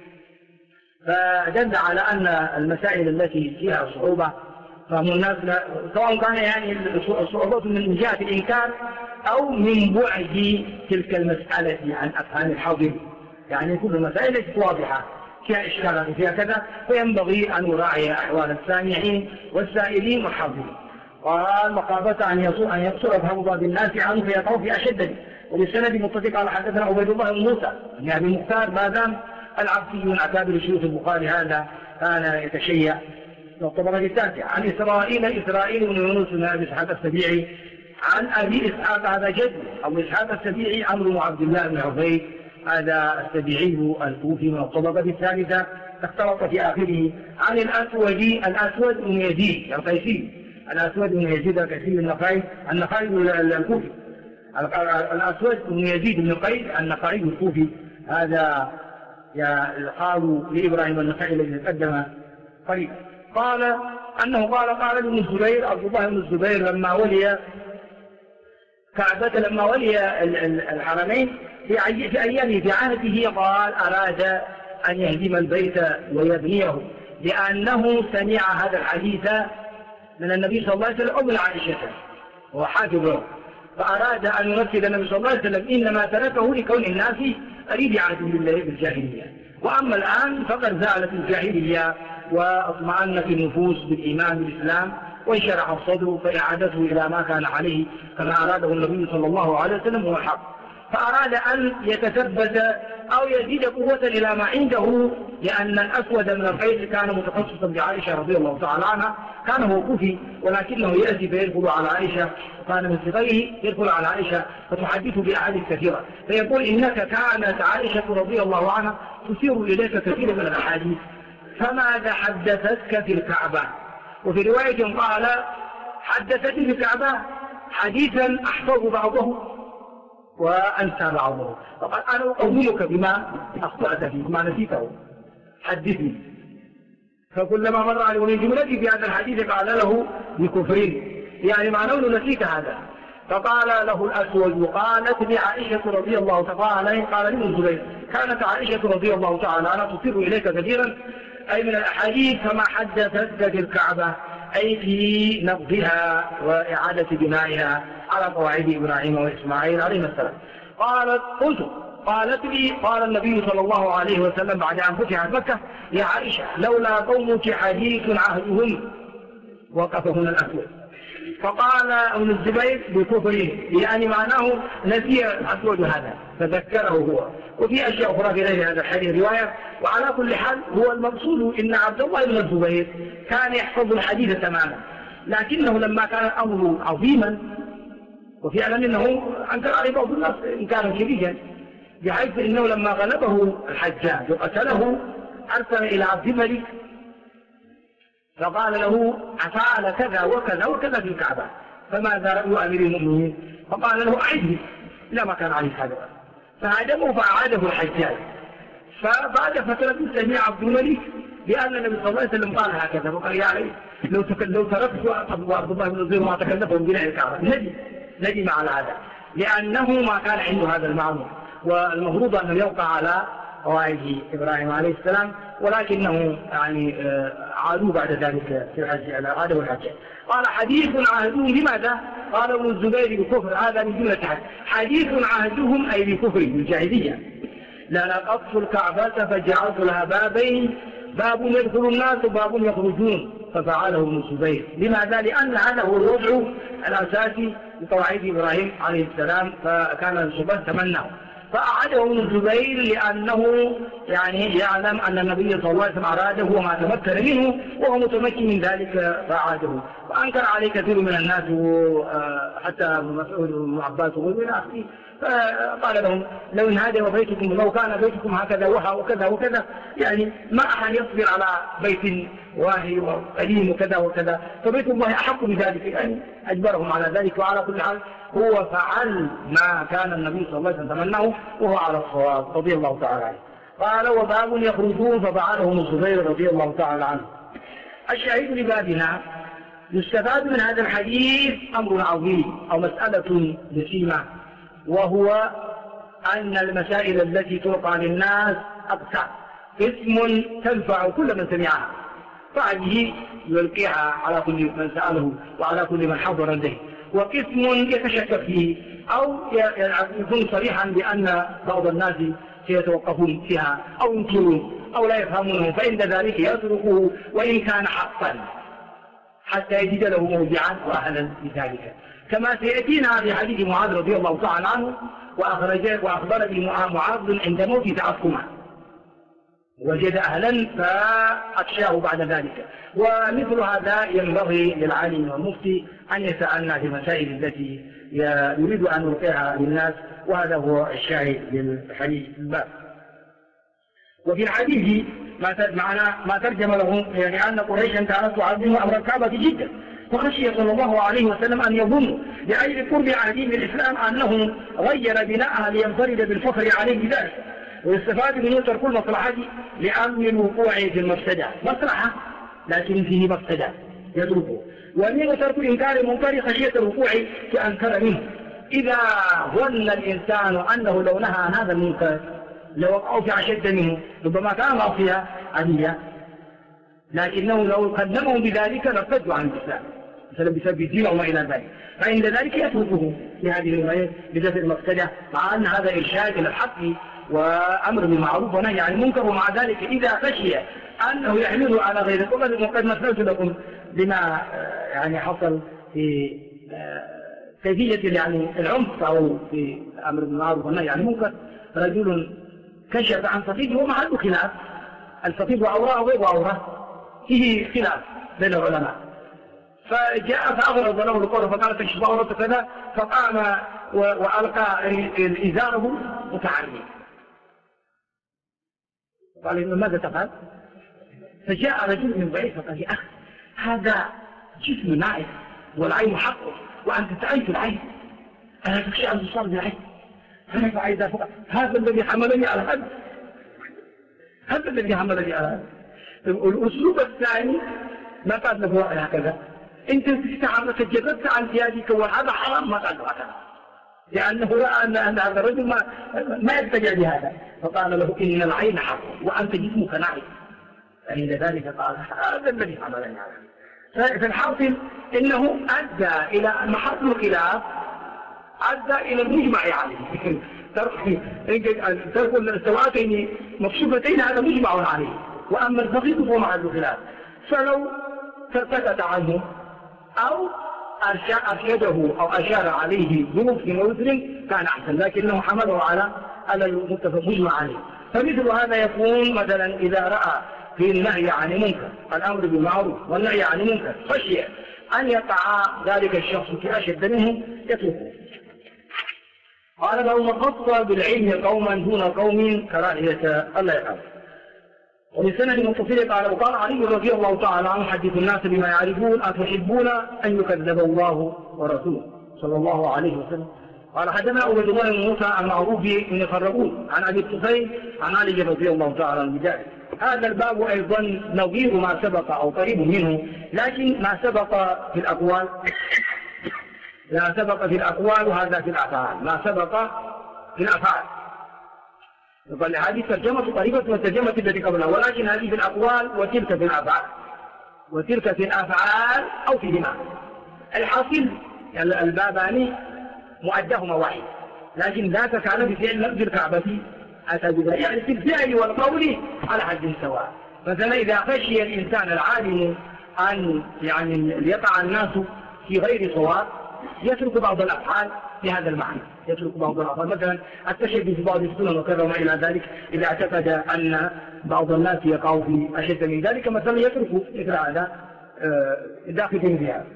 فدل على أن المسائل التي فيها صعوبة فهم الناس سواء كان يعني الصعوبات من جهة الإنكار أو من بعد تلك المسألة عن أفهام الحاضر يعني كل المسائل واضحة فيها إشكالات فيها كذا فينبغي أن نراعي أحوال السامعين والسائلين والحاضرين. قال مخافة أن يقصر فهم بعض الناس عنه فيقعوا في أشد. وبالسند متفق على حدثنا عبيد الله بن موسى بن أبي المختار ما دام العبسي من أكابر شيوخ البخاري هذا كان يتشيع الطبقة التاسعة عن إسرائيل بن يونس بن أبي إسحاق السبيعي عن أبي إسحاق هذا جد أبو إسحاق السبيعي عمرو بن عبد الله بن عبيد هذا السبيعي الكوفي من الطبقة الثالثة اختلط في آخره عن الأسود بن يزيد القيسي الأسود بن يزيد القيسي النخعي الكوفي الأسود بن يزيد بن قيس النخعي الكوفي هذا قالوا لإبراهيم النخعي الذي تقدم قريبا قال أنه قال ابن الزبير عبد الله بن الزبير لما ولي كعبة لما ولي الحرمين في أيامه في عهده قال أراد أن يهدم البيت ويبنيه لأنه سمع هذا الحديث من النبي صلى الله عليه وسلم أو من عائشة وهو حافظه فأراد أن ينفذ النبي صلى الله عليه وسلم إنما تركه لكون الناس أريد عهد بالله بالجاهلية. وأما الآن فقد زالت الجاهلية واطمأنت النفوس بالإيمان بالإسلام وانشرح الصدر فإعادته إلى ما كان عليه كما أراده النبي صلى الله عليه وسلم هو الحق. فأراد أن يتثبت أو يزيد قوة إلى ما عنده لأن الأسود من القيس كان متخصصا بعائشة رضي الله تعالى عنها كان هو كوفي ولكنه يأتي فيدخل على عائشة وكان من صغره يدخل على عائشة فتحدث بأحاديث كثيرة فيقول إنك كانت عائشة رضي الله عنها تثير إليك كثير من الأحاديث فماذا حدثتك في الكعبة. وفي رواية قال حدثتني في الكعبة حديثا أحفظ بعضه وأنسى بعضه فقال أنا أؤمنك بما أخطأت فيه بما نسيته حدثني. فكلما مر عليه من جملتي في هذا الحديث قال له بكفرين يعني معناه نسيت هذا. فقال له الأسود قالت لي عائشة رضي الله تعالى عنها قال ابن الزبير كانت عائشة رضي الله تعالى عنها تصر إليك كثيرا أي من الأحاديث كما حدثتك في الكعبة أي في نقضها وإعادة بنائها على قواعد إبراهيم وإسماعيل عليه السلام. قالت لي قال النبي صلى الله عليه وسلم بعد أن فتحت مكة: يا عائشة لولا قومك حديث عهدهم. وقف هنا الأسود. فقال ابن الزبير بكفره، يعني معناه نسي الأسود هذا فذكره هو. وفي أشياء أخرى في غير هذا الحديث رواية. وعلى كل حال هو المقصود إن عبد الله بن الزبير كان يحفظ الحديث تماما، لكنه لما كان الأمر عظيما وفعلا إنه أنكر عليه بعض الناس إنكارا شديدا، بحيث إنه لما غلبه الحجاج وقتله أرسل إلى عبد الملك فقال له: أفعل كذا وكذا وكذا في الكعبة، فماذا رأي أمير المؤمنين؟ فقال له: أعده إلى ما كان عليه هذا. فهاجمه فأعاده الحجاج. فبعد فترة سمع عبد الملك بأن النبي صلى الله عليه وسلم قال هكذا، فقال: يا علي لو تركت عبد الله بن الزبير ما تكلفهم بناء الكعبة. ندم على هذا لأنه ما كان عنده هذا المعلوم، والمفروض أنه يوقع على قواعد إبراهيم عليه السلام، ولكنه يعني عادوا بعد ذلك في الحج، عادوا الحج. قال: حديث عهدهم بماذا؟ قال ابن الزبير: بكفر. هذا من جملة حديث عهدهم أي بكفر بالجاهلية. لنقضت الكعبة فجعلت لها بابين، باب يدخل الناس وباب يخرجون، ففعله ابن الزبير. لماذا؟ لأن هذا هو الوضع الأساسي لقواعد إبراهيم عليه السلام، فكان الزبير تمناه. فأعاده ابن الزبير لأنه يعني يعلم أن النبي صلى الله عليه وسلم أراده وما تمكن منه وهو متمكن من ذلك فأعاده. وأنكر عليه كثير من الناس، حتى ابن مسعود وابن عباس وغيره آخره. فقال لهم: لو إن هذا بيتكم، لو كان بيتكم هكذا وكذا وكذا، يعني ما أحد يصبر على بيت واهي وقديم وكذا وكذا، فبيت الله أحق بذلك، يعني أجبرهم على ذلك. وعلى كل حال هو فعل ما كان النبي صلى الله عليه وسلم تمناه وهو على الصواب رضي الله تعالى عنه. قال: وباب يخرجون، ففعله ابن الزبير رضي الله تعالى عنه. الشاهد لبابنا يستفاد من هذا الحديث أمر عظيم أو مسألة جسيمة، وهو أن المسائل التي تلقى للناس أقسام: قسم تنفع كل من سمعها، فهذه يلقيها على كل من سأله وعلى كل من حضر له، وقسم يتشكك فيه أو يكون صريحا بأن بعض الناس سيتوقفون فيها أو ينكرون أو لا يفهمونه، فإن ذلك يتركه وإن كان حقا حتى يجد له موضعا وأهلا لذلك، كما سيأتينا في حديث معاذ رضي الله تعالى عنه: وأخبر به معاذ عند موت تعقمه وجد أهلا فأخشاه بعد ذلك. ومثل هذا ينبغي للعالم والمفتي أن يسألنا في المسائل التي يريد أن يلقيها للناس، وهذا هو الشاهد للحديث الباب. وفي الحديث ما ترجم له يعني أن قريشا كانت تعظم أمر الكعبة جدا، فخشي صلى الله عليه وسلم أن يظن لأجل قرب عهدهم بالإسلام أنه غير بناءها لينفرد بالفخر عليه بذلك. ويستفاد من ترك المصلحة لأمن الوقوع في المفسدة، مصلحة لكن فيه مفسدة يتركه. ومن ترك إنكار المنكر خشية الوقوع فأنكر منه. إذا ظن الإنسان أنه لو نهى عن هذا المنكر لو وقعوا في أشد منه، ربما كان معصية عادية، لكنه لو قدمهم بذلك لارتدوا عن الإسلام مثلا بسبب الدين وما إلى ذلك، فعند ذلك يتركه في هذه الرواية بدفع المفسدة، مع أن هذا إرشاد إلى الحق وأمر بالمعروف ونهي عن المنكر. ومع ذلك إذا خشي أنه يحمله على غير وقد مثلت لكم بما يعني حصل في كيفية يعني العنف أو في أمر بالمعروف والنهي عن المنكر. رجل كشف عن صفيد وما عنده خلاف، الصفيد وعورة وغير عورة فيه خلاف بين العلماء، فجاء فأغرض له القول فقال: تكشف عورته كذا، فقام وألقى إزاره متعري. قال: ماذا تفعل؟ فجاء رجل من بعيد فقال: يا أخي هذا جسم نائف والعين حق وأنت تعيش العين، أنا تخشى أن تصاب بالعين، فرفع إذا فقط: هذا الذي حملني على هذا، هذا الذي حملني على هذا. الأسلوب الثاني ما قال له هكذا، أنت تجردت عن ثيابك وهذا حرام، ما قال له هكذا، لأنه رأى أن هذا الرجل ما يتجه بهذا، فقال له: إن العين حق وأنت جسمك نائف. فعند ذلك قال: هذا الذي حملني على هذا. في الحاصل إنه أدى إلى محط الخلاف، أدى إلى المجمع عليه،
ترك السواتين مكشوفتين هذا مجمع عليه، وأما البقية فهو محل خلاف. فلو سكت عنه أو أرشده أو أشار عليه بممكن وزر كان أحسن، لكنه حمله على المتفق مجمع عليه. فمثل هذا يكون مثلا إذا رأى في النهي عن منكر، الأمر بالمعروف والنهي عن منكر، خشي أن يقع ذلك الشخص في أشد منه يتركه. قال لو خص بالعلم قوما دون قوم كراهية ألا يفعل. ولسند متصل قال وقال علي رضي الله تعالى عنه حدث الناس بما يعرفون أتحبون أن يكذب الله ورسوله صلى الله عليه وسلم. قال حدثنا عبيد الله بن موسى عن معروف بن خربون عن ابي الطفيل عن علي رضي الله تعالى عنه بذلك. هذا الباب ايضا نظير ما سبق او قريب منه، لكن ما سبق في الاقوال لا سبق في الاقوال وهذا في الافعال، ما سبق في الافعال. يقول هذه ترجمه قريبه من الترجمه التي قبلها، ولكن هذه في الاقوال وتلك في الافعال، وتلك في الافعال او في دماء. الحاصل البابان مؤدهما واحد، لكن ذاك كان بفعل لفظ الكعبة أتى بذلك، يعني في الفعل والقول على حد سواء. مثلا إذا خشي الإنسان العالم أن يقع الناس في غير صواب يترك بعض الأفعال في هذا المعنى، يترك بعض الأفعال، مثلا التشبه في بعض السنن وكذا وما إلى ذلك، إذا اعتقد أن بعض الناس يقعوا في أشد من ذلك مثلا يترك مثل هذا داخل في هذا.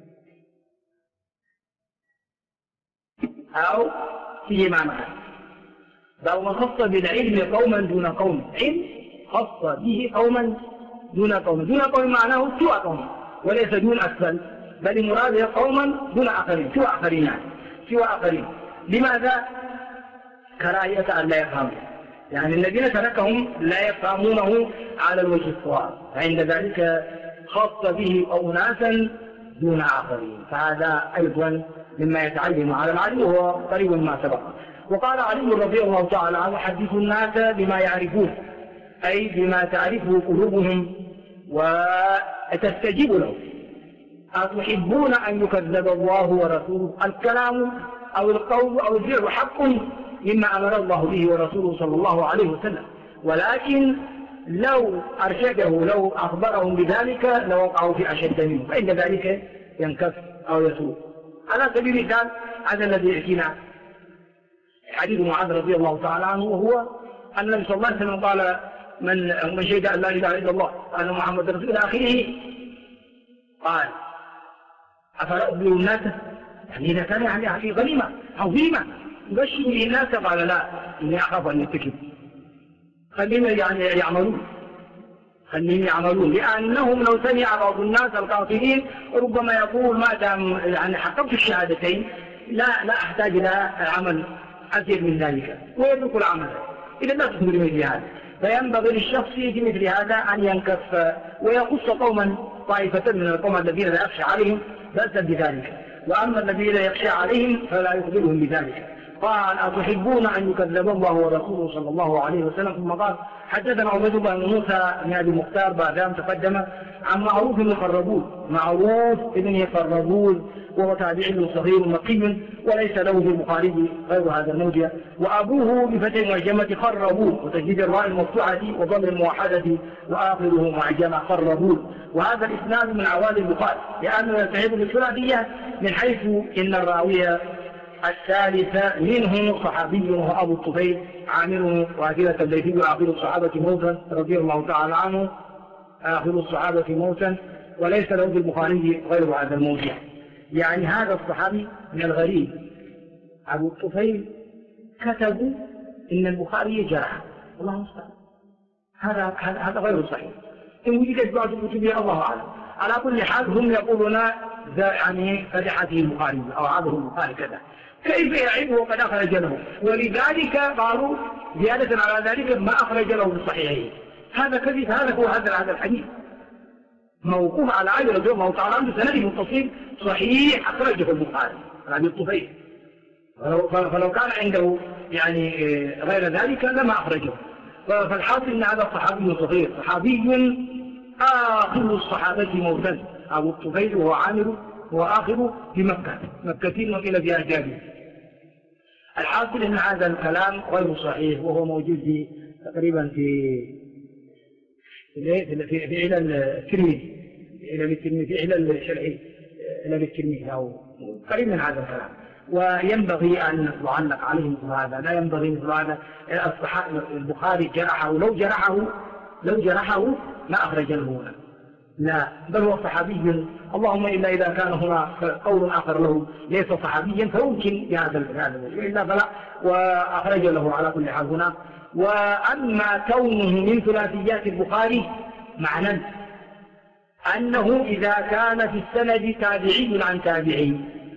أو فيهما معا. بل خص بالعلم قوما دون قوم، علم خص به قوما دون قوم، دون قوم معناه سوى قوم وليس دون أسفل، بل مراده قوما دون آخرين، سوى آخرين، سوى آخرين. لماذا؟ كراهية أن لا يفهموا، يعني الذين تركهم لا يفهمونه على الوجه الصواب، عند ذلك خص به أناسا دون آخرين، فهذا أيضا مما يتعين على العلم وهو قريب ما سبق. وقال علي رضي الله تعالى عنه حدث الناس بما يعرفون، أي بما تعرفه قلوبهم وتستجيب له. أتحبون أن يكذب الله ورسوله؟ الكلام أو القول أو الفعل حق مما أمر الله به ورسوله صلى الله عليه وسلم، ولكن لو أرشده لو أخبرهم بذلك لوقعوا في أشد منه، فإن ذلك ينكف أو يسوء. على سبيل المثال هذا الذي يأتينا حديث معاذ رضي الله تعالى عنه، وهو أن النبي صلى الله عليه وسلم قال من شهد أن لا إله إلا الله أن محمد رسول إلى آخره، قال أفلا أخبر الناس، يعني إذا كان يعني غنيمة عظيمة يبشر به الناس، قال لا إني أخاف أن يتكب، خليهم يعملون، لأنهم لو سمع بعض الناس القاصدين ربما يقول ما دام يعني حققت الشهادتين لا أحتاج إلى عمل أزيد من ذلك ويترك العمل، إذا لا تخبر مثل هذا. فينبغي للشخص في مثل هذا أن ينكف ويخص قوما طائفة من القوم الذين لا يخشى عليهم بأسا بذلك، وأما الذين يخشى عليهم فلا يخبرهم بذلك. قال أتحبون أن يكذب الله ورسوله صلى الله عليه وسلم. ثم قال حدثنا عبيد الله بن موسى بن أبي المختار بعد أن تقدم عن معروف بن خربون، معروف بن خربون وهو تابعي صغير مقي وليس له في البخاري غير هذا الموضع، وأبوه بفتح المعجمة خربون وتجديد الراء المفتوحة وضم الموحدة وآخره معجمة خربون. وهذا الإسناد من عوالي البخاري لأنه يلتهب بالثلاثية من حيث إن الراوية الثالثة منه صحابي وهو أبو الطفيل عامر وعكيلة الليثي آخر الصحابة موتا رضي الله تعالى عنه، آخر الصحابة موتا، وليس له في البخاري غير هذا الموضع. يعني هذا الصحابي من الغريب أبو الطفيل كتبوا إن البخاري جرح، الله المستعان، هذا غير صحيح. إن وجدت بعض الكتب الله أعلم. على كل حال هم يقولون يعني فدحته البخاري أو عاده البخاري كذا، كيف يعيبه وقد أخرج له؟ ولذلك قالوا زيادة على ذلك ما أخرج له بالصحيحين. هذا كذب، هذا هو هذا الحديث موقوف على علي رضي الله تعالى عنه بسند متصل صحيح أخرجه البخاري عن أبي الطفيل، فلو كان عنده يعني غير ذلك لما أخرجه. فالحاصل أن هذا الصحابي صغير، صحابي آخر الصحابة موتا، أبو الطفيل وهو عامر وآخر في مكة، مكتين وقيل فيها جابر. الحاصل أن هذا الكلام غير صحيح، وهو موجود في تقريبا في علل الترمذي، في علل الشرعي، علل الترمذي أو قريب من هذا الكلام. وينبغي أن نعلق عليه مثل هذا، لا ينبغي مثل هذا. البخاري جرحه، لو جرحه ما أخرج له هنا، لا، بل هو صحابي، اللهم إلا إذا كان هنا قول آخر له ليس صحابيا فيمكن بهذا الوجه، إلا فلا، وأخرج له على كل حال هنا. وأما كونه من ثلاثيات البخاري معنى أنه إذا كان في السند تابعي عن تابعي،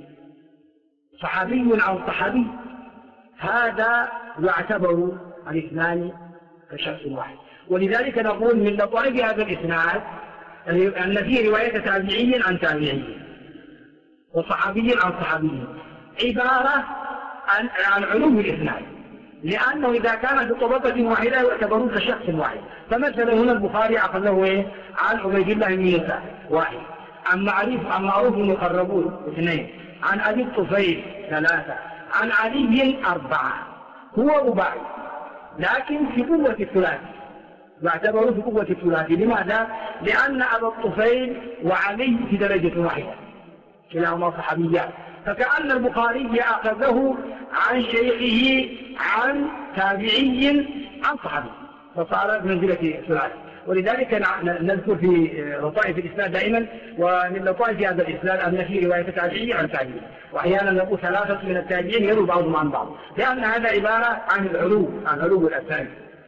صحابي عن صحابي، هذا يعتبر الاثنان كشخص واحد. ولذلك نقول من لطائف هذا الإسناد أن فيه رواية تابعي عن تابعي وصحابي عن صحابي عبارة عن علو الإسناد، لأنه إذا كان بطبقة واحدة يعتبرون كشخص واحد. فمثلا هنا البخاري أخذه عن عبيد الله بن موسى واحد، عن معروف المقربون اثنين، عن أبي الطفيل ثلاثة، عن علي أربعة، هو رباعي لكن في قوة الثلاثي، يعتبروا في قوة الثلاثي. لماذا؟ لأن أبا الطفيل وعلي في درجة واحدة، كلاهما صحابيان، فكأن البخاري أخذه عن شيخه عن تابعي عن صحابي، فصار منزلة الثلاثي. ولذلك نذكر في لطائف الإسناد دائما، ومن لطائف هذا الإسناد أن في رواية تابعي عن تابعي، وأحيانا نقول ثلاثة من التابعين يروي بعضهم عن بعض، لأن هذا عبارة عن علو الأسانيد.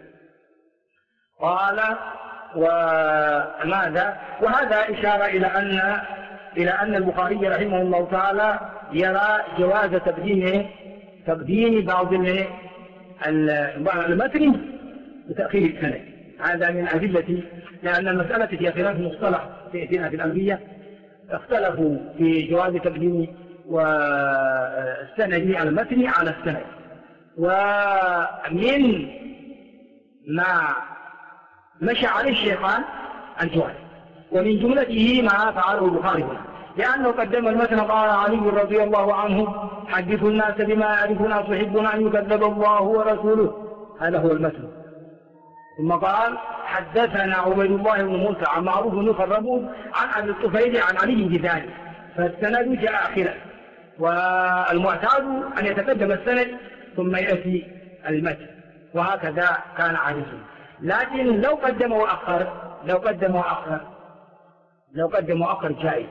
قال وماذا؟ وهذا إشارة إلى أن البخاري رحمه الله تعالى يرى جواز تقديم بعض المتن بتأخير السند. هذا من أدلة، لأن المسألة في خلاف مصطلح تأتينا في الأنبياء، اختلفوا في جواز تقديم والسند على المتن على السند. ومن ما مشى عليه الشيطان الجواز، ومن جملته ما فعله البخاري، لأنه قدم المتن قال علي رضي الله عنه حدثوا الناس بما يعرفون تحبون أن يكذب الله ورسوله، هذا هو المتن. ثم قال حدثنا عبيد الله بن موسى عن معروف بن مقربون عن أبي الطفيل عن علي بذلك، فالسند جاء آخرا، والمعتاد أن يتقدم السند ثم يأتي المتن، وهكذا كان عادته. لكن لو قدم وأخر جائز.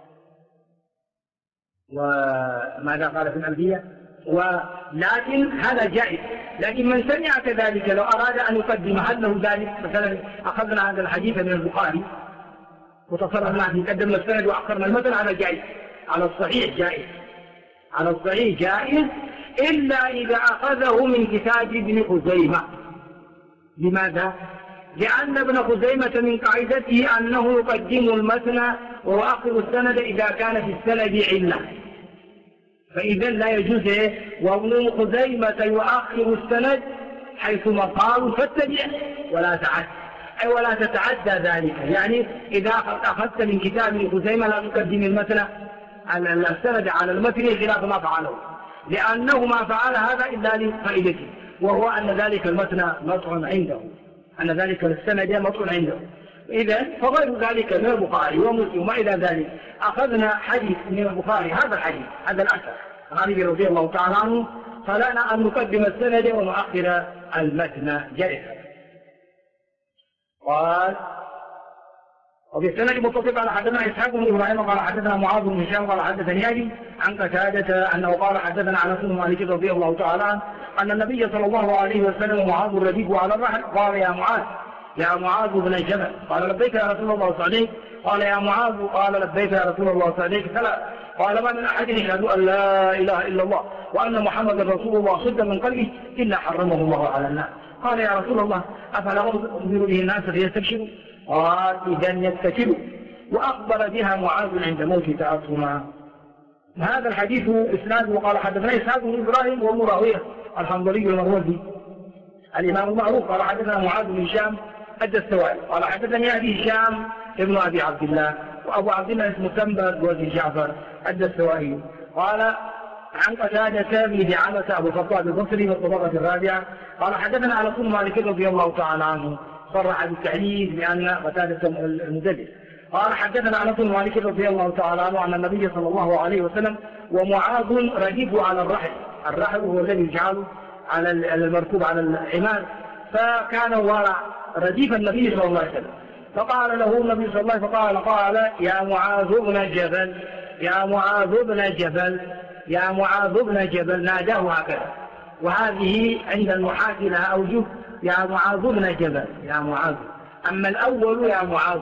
وماذا قال في الأنبياء؟ ولكن هذا جائز، لكن من سمع كذلك لو أراد أن يقدم هل له ذلك؟ مثلا أخذنا هذا الحديث من البخاري وتصرفنا فيه، قدمنا السند وأخرنا المتن، هذا جائز، على الصحيح جائز، إلا إذا أخذه من كتاب ابن خزيمة. لماذا؟ لأن ابن خزيمة من قاعدته أنه يقدم المتن ويؤخر السند إذا كان في السند علة، فإذا لا يجوز. وابن خزيمة يؤخر السند حيثما قالوا فاتبع ولا تتعدى ذلك. يعني إذا أخذت من كتاب ابن خزيمة لا تقدم المتن السند على المتن خلاف ما فعله، لأنه ما فعل هذا إلا لفائدته، وهو أن ذلك المتن مطعن عنده، أن ذلك السند مطعن عنده. إذا فغير ذلك من البخاري ومسلم وما إلى ذلك، أخذنا حديث من البخاري، هذا الحديث، هذا الأثر علي رضي الله تعالى عنه، فلنا أن نقدم السند ونؤخر المتن جائزا. قال وفي السند متصل قال حدثنا إسحاق بن إبراهيم قال حدثنا معاذ بن هشام قال حدثني أبي عن قتادة أنه قال حدثنا أنس بن مالك رضي الله تعالى عنه أن النبي صلى الله عليه وسلم معاذ رديف على الرحل قال يا معاذ بن الجبل قال لبيك يا رسول الله صلى. قال يا معاذ قال لبيك يا رسول الله صلى. قال ما من أحد يشهد أن لا إله إلا الله وأن محمدا رسول الله صدق من قلبه إلا حرمه الله على النار. قال يا رسول الله أفلا أخبر به الناس فيستبشروا؟ قال إذا يستكبروا. وأخبر بها معاذ عند موت تأثما. هذا الحديث إسناد وقال حدثنا إسحاق بن إبراهيم ومراوية الحنظلي المروزي الإمام المعروف قال حدثنا معاذ بن هشام الدستوائي قال حدثني أبي هشام ابن أبي عبد الله، وأبو عبد الله اسمه تنبر وزي جعفر الدستوائي قال عن قتادة بن دعامة أبو الخطاب البصري في الطبقة الرابعة قال حدثنا أنس بن مالك رضي الله تعالى عنه صرح بالتحديث بأن قتادة المدلس. قال حدثنا أنس بن مالك رضي الله تعالى عنه أن النبي صلى الله عليه وسلم ومعاذ ردفوا على الرحل. الرحل هو الذي يجعل على المركوب على الحمار، فكان وراء رديف النبي صلى الله عليه وسلم، فقال له النبي صلى الله عليه وسلم قال يا معاذ بن جبل، يا معاذ بن جبل، يا معاذ بن جبل، ناداه هكذا. وهذه عند النحاة لها أوجه، يا معاذ بن جبل، يا معاذ. أما الأول يا معاذ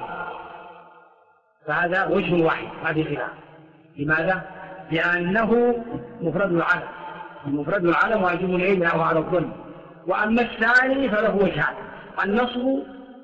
فهذا وجه واحد ما في خلاف. لماذا؟ لأنه مفرد العلم، المفرد العلم واجب إليه على الظن. وأما الثاني فله وجهان، النصب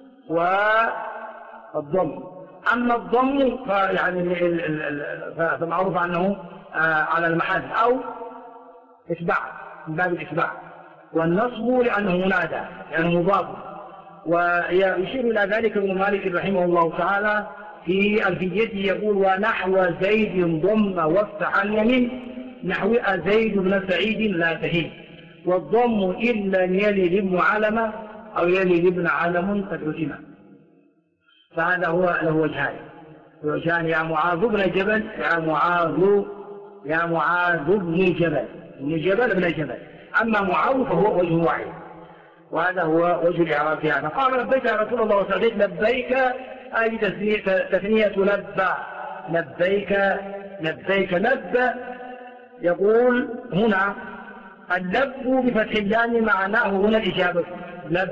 والضم. أما الضم فيعني فمعروف أنه على المحل أو إتباع من باب الإتباع، والنصب لأنه منادى لأنه مضاف. ويشير إلى ذلك ابن مالك رحمه الله تعالى في ألفيته يقول ونحو زيد ضم وافتح اليمين نحو زيد بن سعيد لا تهين، والضم إلا يلي لابن علم أو يلي لابن علم قد عتم. فهذا هو له وجهان، وجهان يا معاذ بن جبل، يا معاذ، يا معاذ بن جبل، بن جبل بن جبل. أما معاذ فهو وجه واحد، وهذا هو وجه الإعراب هذا. قال لبيك يا رسول الله وسعديك، لبيك أي تثنية لبى، لبيك لبيك لبى. يقول هنا اللب بفتح اللام معناه هنا الإجابة، لبى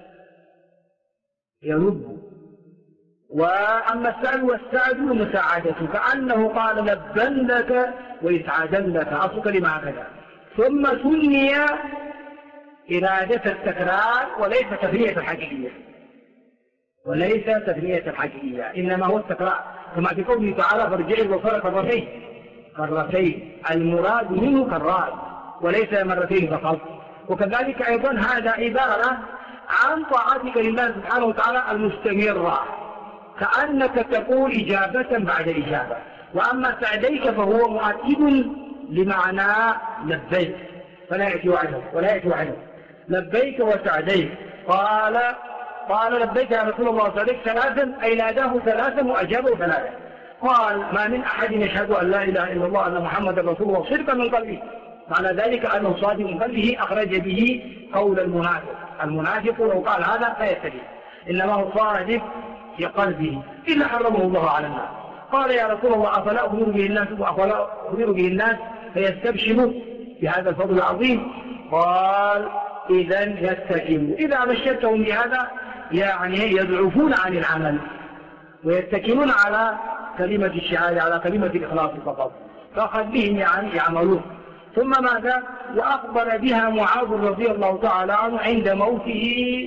يلب. وأما السعد والسعد مساعدة، كأنه قال لبا لك وإسعادا لك، أصل كلمة هكذا. ثم سمي إرادة التكرار وليس تثنية الحقيقية، وليس تثنية الحقيقية، إنما هو التكرار، كما في قوله تعالى فارجع البصر كرتين، كرتين المراد منه كرار وليس مرتين فقط. وكذلك أيضا هذا عبارة عن طاعتك لله سبحانه وتعالى المستمرة، كأنك تقول إجابة بعد إجابة. وأما سعديك فهو مؤكد لمعنى لبيك، فلا يأتي وحده ولا يأتي وحده، لبيك وسعديك. قال لبيك يا رسول الله وسعديك ثلاثا، أي ناداه ثلاثا وأجابه ثلاثا. قال ما من أحد يشهد أن لا إله إلا الله أن محمد رسول الله صدقا من قلبه، معنى ذلك أنه صادق من قلبه، أخرج به قول المنافق. المنافق لو قال هذا فيستجيب، إنما هو صادق في قلبه إلا حرمه الله على الناس. قال يا رسول الله أفلا أخبر به الناس، وأفلا أخبر به الناس فيستبشروا بهذا الفضل العظيم؟ قال إذن يستكنوا. إذا بشرتهم بهذا يعني يضعفون عن العمل ويتكلون على كلمة الشهادة، على كلمة الإخلاص فقط، فقد بهم يعني يعملون. ثم ماذا؟ وأخبر بها معاذ رضي الله تعالى عنه عند موته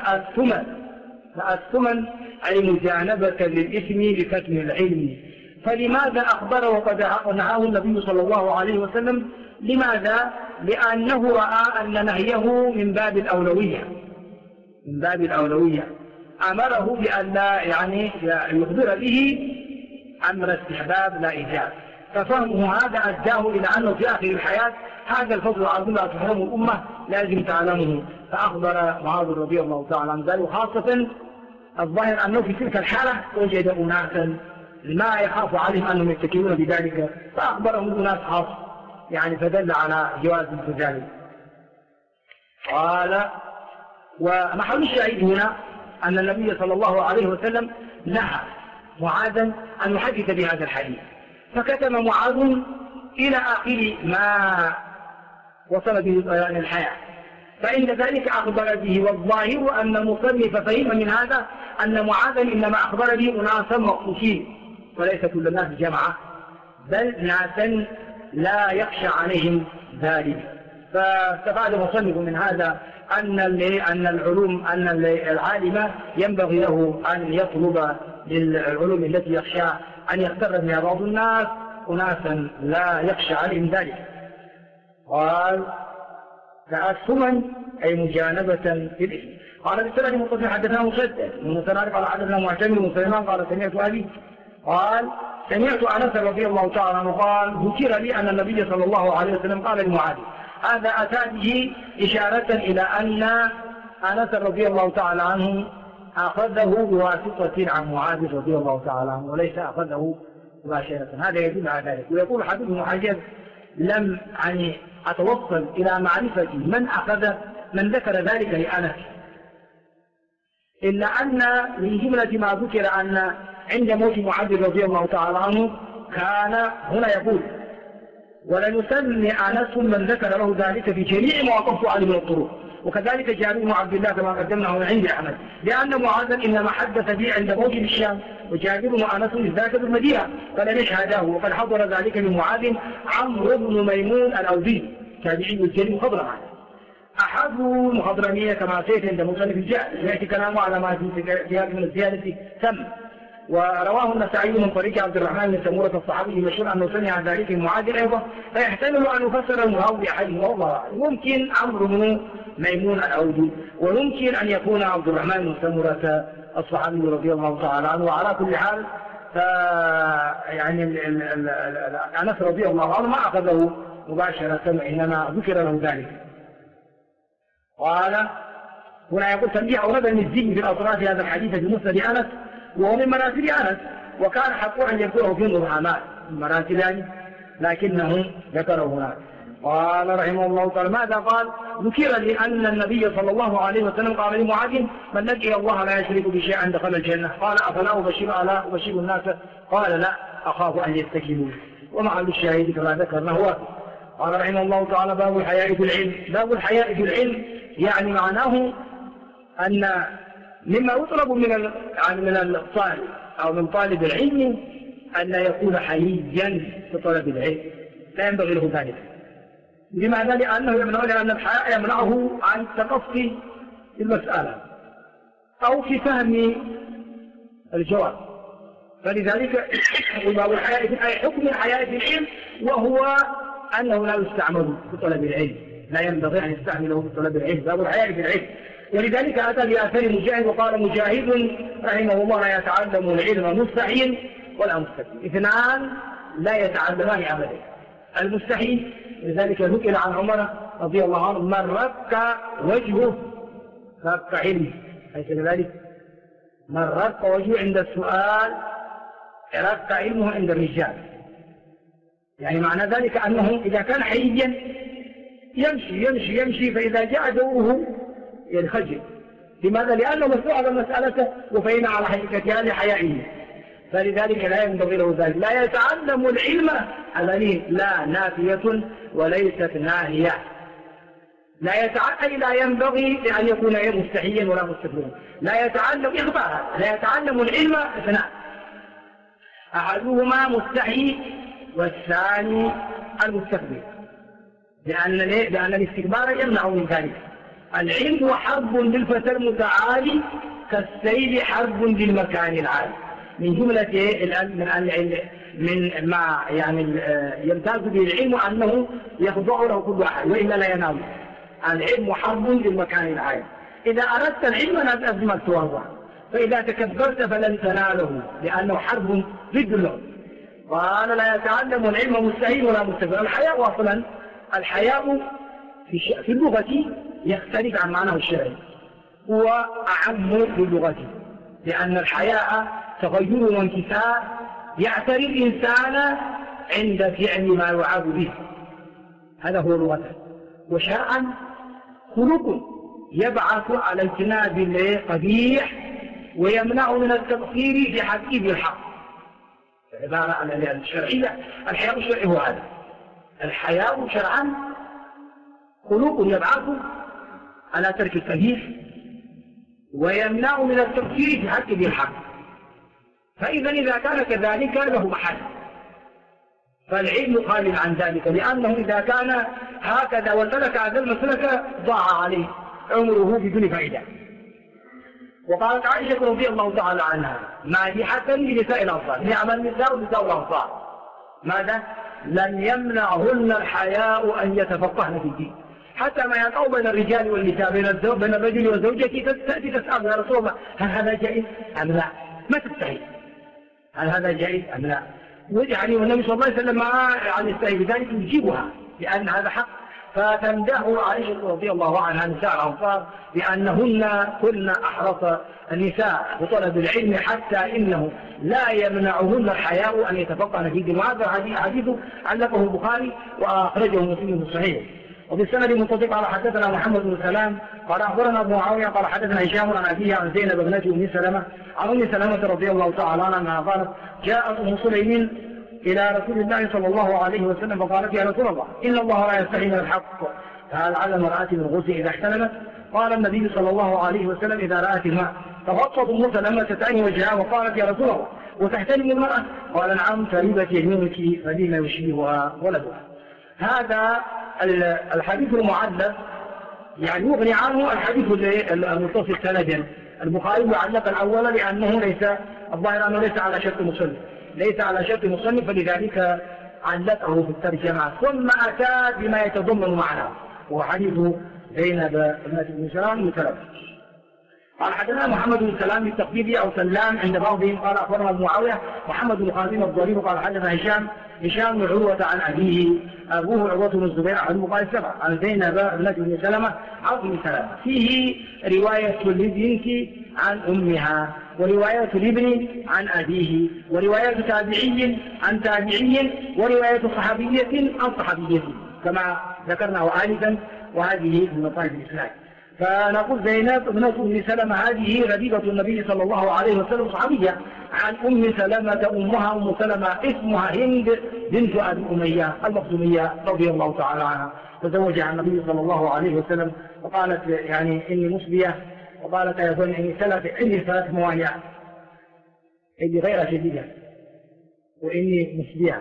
تأثما أي مجانبة للإثم بكتم العلم. فلماذا أخبر وقد نهاه النبي صلى الله عليه وسلم؟ لماذا؟ لأنه رأى أن نهيه من باب الأولوية، من باب الأولوية. أمره بأن لا يعني يخبر به أمر استحباب لا إيجاب، ففهمه هذا أداه إلى أنه في آخر الحياة هذا الفضل العظيم لا تفهمه الأمة لازم تعلمه. فأخبر معاذ رضي الله تعالى عن ذلك، خاصة الظاهر أنه في تلك الحالة وجد أناسا ما يخاف عليهم أنهم يتكلون بذلك، فأخبرهم أناس خاص يعني، فدل على جواز ذلك. قال ومحل الشاهد هنا أن النبي صلى الله عليه وسلم نهى معاذا أن يحدث بهذا الحديث، فكتم معاذ إلى آخر ما وصل به الحياة، فإن ذلك أخبر به. والظاهر أن المصنف فهم من هذا أن معاذا إنما أخبر به أناسا مخصوصين، وليس كل الناس جمعة، بل ناسا لا يخشى عليهم ذلك. فاستفاد المصنف من هذا أن العلوم، أن العالم ينبغي له أن يطلب للعلوم التي يخشى أن يغتر بها بعض الناس أناسا لا يخشى عليهم ذلك. قال تأثما أي مجانبة للإثم. قال بالسند المتصل حدثنا مسدد بن مسرار قال حدثنا معتمر بن سليمان قال سمعت أبي قال سمعت أنس رضي الله تعالى عنه قال ذكر لي أن النبي صلى الله عليه وسلم قال لمعاذ. هذا أتى به إشارة إلى أن أنس رضي الله تعالى عنه أخذه بواسطة عن معاذ رضي الله تعالى عنه وليس أخذه مباشرة. هذا يدل على ذلك. ويقول حبيب بن حجر لم أتوصل إلى معرفة من ذكر ذلك لأنس، إلا أن من جملة ما ذكر أن عند موت معاذ رضي الله تعالى عنه كان هنا يقول ولنسمي أنس من ذكر له ذلك في جميع ما وقفت عليه من الطرق. وكذلك جابر بن عبد الله كما قدمناه عند أحمد، لأن معاذا إنما حدث به عند موت بالشام، وجابر بن أنس ذاك بالمدينة فلم يشهده. وقد حضر ذلك من معاذ عمرو بن ميمون الأوزي تابعي الجليل خضرا أحد المخضرمية كما سيأتي عند مصنف الجاء يأتي كلامه على ما في هذه من الزيادة تم. ورواه النسائي من طريق عبد الرحمن بن سمورة الصحابي المشهور أنه سمع ذلك من معاذ أيضا، فيحتمل أن يفسر المراوي بأحدهما والله. يمكن عمرو بن ميمون الأوزي، ويمكن أن يكون عبد الرحمن بن سمورة الصحابي رضي الله تعالى عنه. وعلى كل حال يعني أنس رضي الله عنه ما أخذه مباشرة إنما ذكر له ذلك. قال هنا يقول تنبيه أورد المزي في الأطراف هذا الحديث في مسند أنس وهو من مراسل أنس، وكان حقه أن يذكره في المبهمات مراسلان لكنه ذكره هناك. قال رحمه الله تعالى ماذا قال؟ ذكر لي أن النبي صلى الله عليه وسلم قال لمعاذ من لقي الله لا يشرك بشيء دخل الجنة. قال أفلا أبشر الناس؟ قال لا أخاف أن يستكبروا. ومعل الشاهد كما ذكرنا هو. قال رحمه الله تعالى باب الحياء في العلم. باب الحياء في العلم يعني معناه أن مما يطلب من الطالب أو من طالب العلم أن يكون حييا في طلب العلم، لا ينبغي له ذلك. لماذا؟ لأنه لأن الحياء يمنعه عن التقصي في المسألة أو في فهم الجواب. فلذلك باب الحياء في حكم الحياء في العلم، وهو أنه لا يستعمل في طلب العلم، لا ينبغي أن يستعمله في طلب العلم. باب الحياء في العلم. ولذلك أتى بآثار مجاهد وقال مجاهد رحمه الله لا يتعلم العلم مستحيل ولا مستكبر، اثنان لا يتعلمان أبدا. المستحيل لذلك ذكر عن عمر رضي الله عنه من رق وجهه رق علم، أي كذلك من رق وجهه عند السؤال رق علمه عند الرجال. يعني معنى ذلك أنه إذا كان حييا يمشي فإذا جاء دوره ينخجل. لماذا؟ لأنه مسؤول عن مسألته وفإن على حقيقتها لحيائه، فلذلك لا ينبغي له ذلك. لا يتعلم العلم على لا نافية وليست ناهية. لا ينبغي أن يكون مستحيا ولا مستكبرا. لا يتعلم إخبارا، لا يتعلم العلم اثنان، أحدهما مستحي والثاني المستكبر، لأن الاستكبار يمنع من ذلك. العلم حرب للفتى المتعالي كالسيل حرب للمكان العالي. من جملة من ما يعني يمتاز به العلم أنه يخضع له كل أحد وإلا لا ينام. العلم حرب للمكان العالي. إذا أردت العلم لازمك توضع، فإذا تكبرت فلن تناله لأنه حرب ضد اللغة. قال لا يتعلم العلم مستحيل ولا مستكبر. الحياء أصلا الحياء في اللغة يختلف عن معناه الشرعي، هو أعم باللغة، لأن الحياء تغير وانكسار يعتري الإنسان عند فعل ما يعاب به، هذا هو لغته. وشرعا خلق يبعث على اجتناب القبيح ويمنع من التقصير في حق ذي الحق. عبارة عن الشرعية. الحياء الشرعي هو هذا. الحياء شرعا خلق يبعث على ترك القبيح ويمنع من التقصير في حق ذي الحق. فإذا إذا كان كذلك له محل، فالعلم خالي عن ذلك، لأنه إذا كان هكذا وسلك هذا المسلك ضاع عليه عمره بدون فائدة. وقالت عائشة رضي الله تعالى عنها مادحة لنساء الأنصار، نعم النساء نساء الأنصار، ماذا؟ لم يمنعهن الحياء أن يتفقهن في الدين، حتى ما يقع بين الرجال والنساء، بين الرجل وزوجته، تأتي تسأل يا رسول الله هل هذا جائز أم لا؟ ما تستحي هل هذا جائز أم لا؟ يعني والنبي صلى الله عليه وسلم يعني يستحي بذلك يجيبها لأن هذا حق. فتمدح عائشة رضي الله عنها نساء الأنصار بأنهن كن أحرص النساء بطلب العلم حتى إنه لا يمنعهن الحياء أن يتفقهن في الدين. وهذا حديث علقه البخاري وأخرجه مسلم في الصحيح. وبالسند المتصل قال حدثنا محمد بن سلام قال أخبرنا أبو معاوية قال حدثنا هشام عن أبيه عن زينب ابنته أم سلمة عن أم سلمة رضي الله تعالى عنها قالت جاءت أم سليم إلى رسول الله صلى الله عليه وسلم فقالت يا رسول الله إن الله لا يستحي من الحق فهل على المرأة من غسل إذا احتلمت؟ قال النبي صلى الله عليه وسلم إذا رأت الماء فغطت أم سلمة تتعني وجهها وقالت يا رسول الله وتحتلم المرأة؟ قال نعم فريبت يمينك فبما يشبهها ولدها. هذا الحديث المعلق يعني يغني عنه الحديث المتصل سندا. البخاري يعلق الأول لأنه ليس الظاهر أنه ليس على شرط مصنف، ليس على شرط مصنف فلذلك علقه في الترجمة، ثم أتى بما يتضمن معناه وهو حديث زينب ابنة أم سلمة مثلا. قال حدثنا محمد بن سلام بالتقدير أو سلام عند بعضهم قال أخبرنا معاوية محمد بن خازم الضرير قال حدثنا هشام بن عروة عن أبيه أبوه عروة بن الزبير عن مقال السبع عن زينب ابنة أم سلمة عن أم سلمة. فيه رواية للبنت عن أمها ورواية الابن عن أبيه ورواية تابعي عن تابعي ورواية صحابية عن صحابية كما ذكرناه آنفا، وهذه من مصائب الإسلام. فنقول زينب ابنة أم سلمة هذه ربيبة النبي صلى الله عليه وسلم صحابية عن أم سلمة أمها أم سلمة اسمها هند بنت أبي أمية المخزومية رضي الله تعالى عنها. تزوجها النبي صلى الله عليه وسلم وقالت يعني إني مسبية، وقالت أيضا إني ثلاث موانع، إني غير شديدة وإني مسبية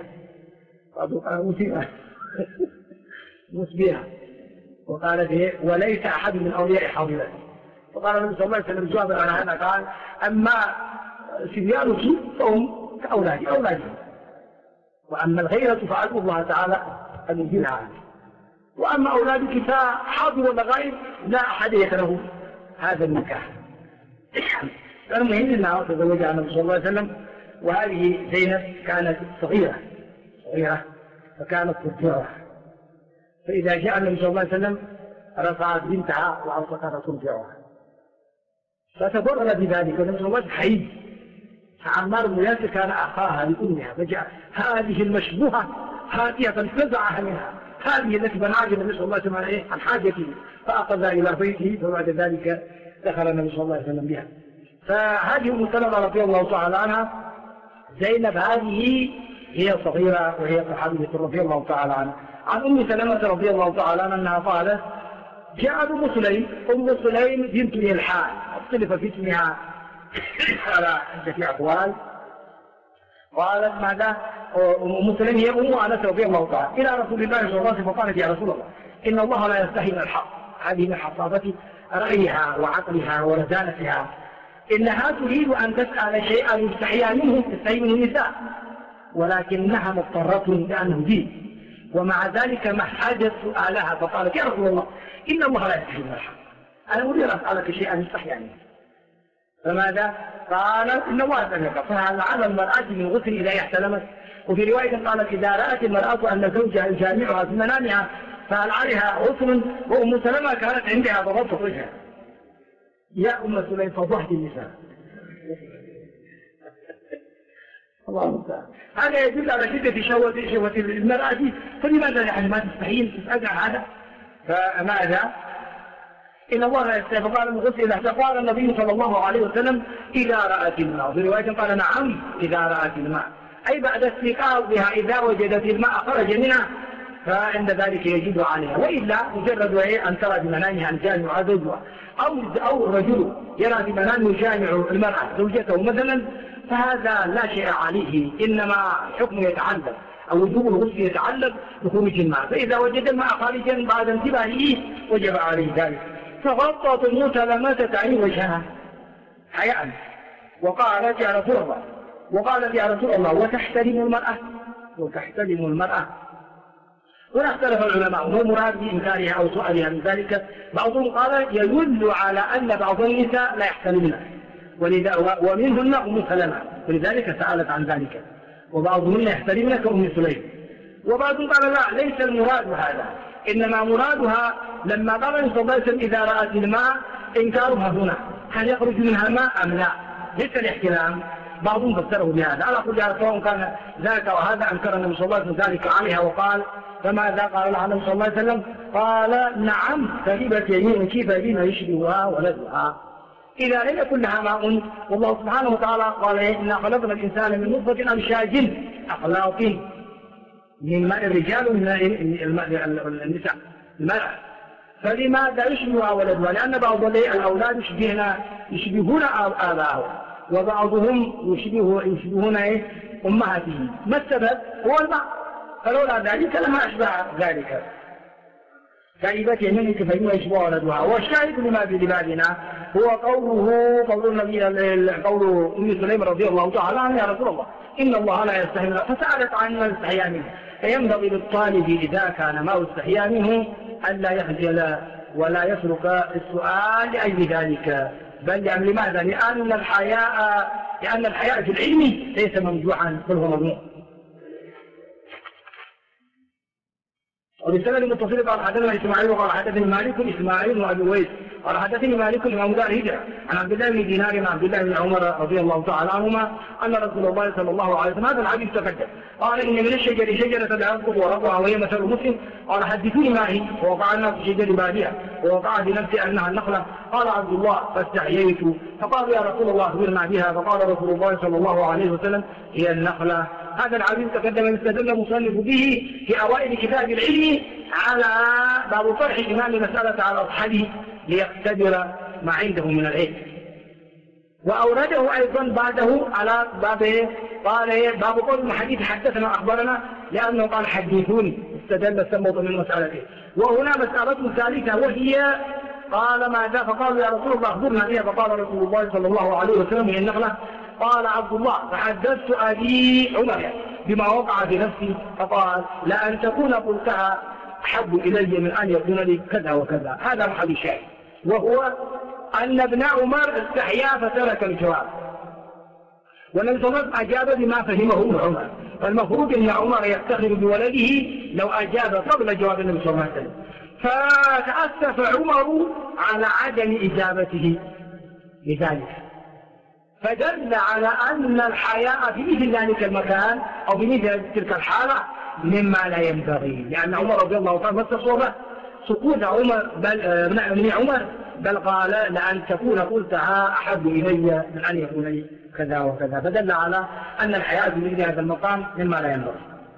مسبية وقالت وليس أحد من أولياء حاضرات. فقال النبي صلى الله عليه وسلم جوابا عن هذا قال أما سبيانك فهم كأولادي وأما الغيرة فعلوا الله تعالى أن يجيلها عنه، وأما أولادك فحاضر ولا غير لا أحد يكره هذا النكاح. المهم أنها تزوجها النبي صلى الله عليه وسلم، وهذه زينب كانت صغيرة فكانت ترجعها، فإذا جاء النبي صلى الله عليه وسلم رفعت بنتها وأوصتها ترجعها فتبرر بذلك. والنبي صلى الله عليه وسلم حيد عمار بن ياسر كان أخاها لأمها، فجاء هذه المشبوهة هاتية فانتزعها منها، هذه التي بنعجب النبي صلى الله عليه وسلم عن حاجته فأخذها إلى بيته، فبعد ذلك دخل النبي صلى الله عليه وسلم بها. فهذه أم سلمة رضي الله تعالى عنها. زينب هذه هي صغيرة وهي صحابية رضي الله تعالى عنها. عن أم سلمة رضي الله تعالى عنها أنها قالت جاءت أم سليم بنت ملحان اختلف في اسمها على عدة أقوال. قالت ماذا؟ أم سليم هي أم أنس رضي الله تعالى إلى رسول الله صلى الله عليه وسلم فقالت يا رسول الله إن الله لا يستحي من الحق. هذه من حصافة رأيها وعقلها ورزانتها، إنها تريد أن تسأل شيئا يستحيا منه تستحي منه النساء، ولكنها مضطرة لأنه دين، ومع ذلك محاجت سؤالها فقالت يا رسول الله إن الله لا يستحي من الحق، أنا أريد أن أسألك شيئا يستحيا منه. فماذا؟ قالت إن الله يستحي، فهل على المرأة من غسل إذا احتلمت؟ وفي رواية قالت إذا رأت المرأة أن زوجها يجامعها في منامها فهل عليها غسل؟ وأم سلمة كانت عندها ضغط وجهها. يا أم سليم فضحت النساء. الله المستعان. هذا يدل على شدة شهوة المرأة، فلماذا يعني ما تستحيل تسأل عن هذا؟ فماذا؟ إن الله لا يستحي فقال الغسل إذا قال النبي صلى الله عليه وسلم إذا رأت الماء، وفي رواية قال نعم إذا رأت الماء، أي بعد استيقاظها إذا وجدت الماء خرج منها فعند ذلك يجب عليها، وإلا مجرد أن ترى بمنامها أن جامع زوجها أو رجل يرى بمنامه يجامع المرأة زوجته مثلا فهذا لا شيء عليه، إنما حكم يتعلق أو وجوب الغسل يتعلق بخروج الماء، فإذا وجد الماء خارجا بعد انتباهه وجب عليه ذلك. فغطت أم سلمة تعين وجهها حياء وقالت يا رسول الله وتحتلم المرأة. ولا اختلف العلماء ما مراد بإنكارها أو سؤالها من ذلك. بعضهم قال يدل على أن بعض النساء لا يحتلمن، ومنهن أم سلمة ولذلك سألت عن ذلك. وبعضهن يحترمن كأم سليم. وبعضهم قال لا، ليس المراد هذا، إنما مرادها لما قال النبي صلى الله عليه وسلم إذا رأت الماء إنكارها هنا، هل يخرج منها ماء أم لا؟ ليس الاحتلام. بعضهم فسره بهذا، على كل حال سواء كان ذاك وهذا أنكر النبي صلى الله عليه وسلم ذلك عليها وقال فماذا قال لها النبي صلى الله عليه وسلم؟ قال نعم تربت يمينك فبما يشبهها ولدها. إذا لم يكن لها ماء، والله سبحانه وتعالى قال إنا خلقنا الإنسان من نطفة أمشاج أخلاق من ماء الرجال ومن ماء النساء المرأة، فلماذا يشبهها ولدها؟ لأن بعض الأولاد يشبهون آباءهم وبعضهم يشبهون أمهاتهم. ما السبب؟ هو الماء، فلولا ذلك لما أشبه ذلك. تربت يمينك فبما يشبه ولدها. والشاهد لما في لبابنا هو قول النبي قول أم سليم رضي الله تعالى عنها يا رسول الله إن الله لا يستحي منه، فسألت عن من استحيا منه. فينبغي للطالب إذا كان ما استحيا منه ألا يخجل ولا يترك السؤال لأجل ذلك، بل يعني لماذا؟ لأن الحياء في العلم ليس ممدوحا بل هو ممنوع. وبالسند المتصل قال حدثنا اسماعيل وقال حدثني مالك اسماعيل وابي ويس قال حدثني مالك الامام دار الهجره عن عبد الله بن دينار عن عبد الله بن عمر رضي الله تعالى عنهما ان رسول الله صلى الله عليه وسلم هذا الحديث تقدم قال ان من الشجر شجره لا يسقط ورقها وهي مثل مسلم. قال حدثوني ما هي؟ ووقع الناس في شجر باديه ووقع بنفسي انها النخله. قال عبد الله فاستحييت فقال يا رسول الله اخبرنا بها. فقال رسول الله صلى الله عليه وسلم هي النخله. هذا الحديث تقدم استدل المصنف به في اوائل كتاب العلم على باب طرح الامام مساله على اصحابه ليقتدر ما عنده من العلم، واورده ايضا بعده على باب قال باب قول الحديث حدثنا اخبرنا لانه قال حدثوني استدل السموط من مسالته. وهنا مساله ثالثه وهي قال ماذا؟ فقالوا يا رسول الله اخبرنا بها. فقال رسول الله صلى الله عليه وسلم هي النخله. قال عبد الله فحدثت ابي عمر بما وقع في نفسي فقال لأن تكون قلتها احب الي من ان يكون لي كذا وكذا. هذا محل الشاهد، وهو ان ابن عمر استحيا فترك الجواب، والنبي صلى الله عليه وسلم اجاب بما فهمه ابن عمر. فالمفروض ان عمر يفتخر بولده لو اجاب قبل جواب النبي صلى الله عليه وسلم. فتأسف عمر على عدم اجابته لذلك، فدل على أن الحياء في مثل ذلك المكان أو في مثل تلك الحالة مما لا ينبغي، لأن عمر رضي الله عنه مستصوبة سقوط عمر ابن عمر بل قال لأن تكون قلتها أحب إلي من أن يكون لي كذا وكذا، فدل على أن الحياء في مثل هذا المقام مما لا ينبغي.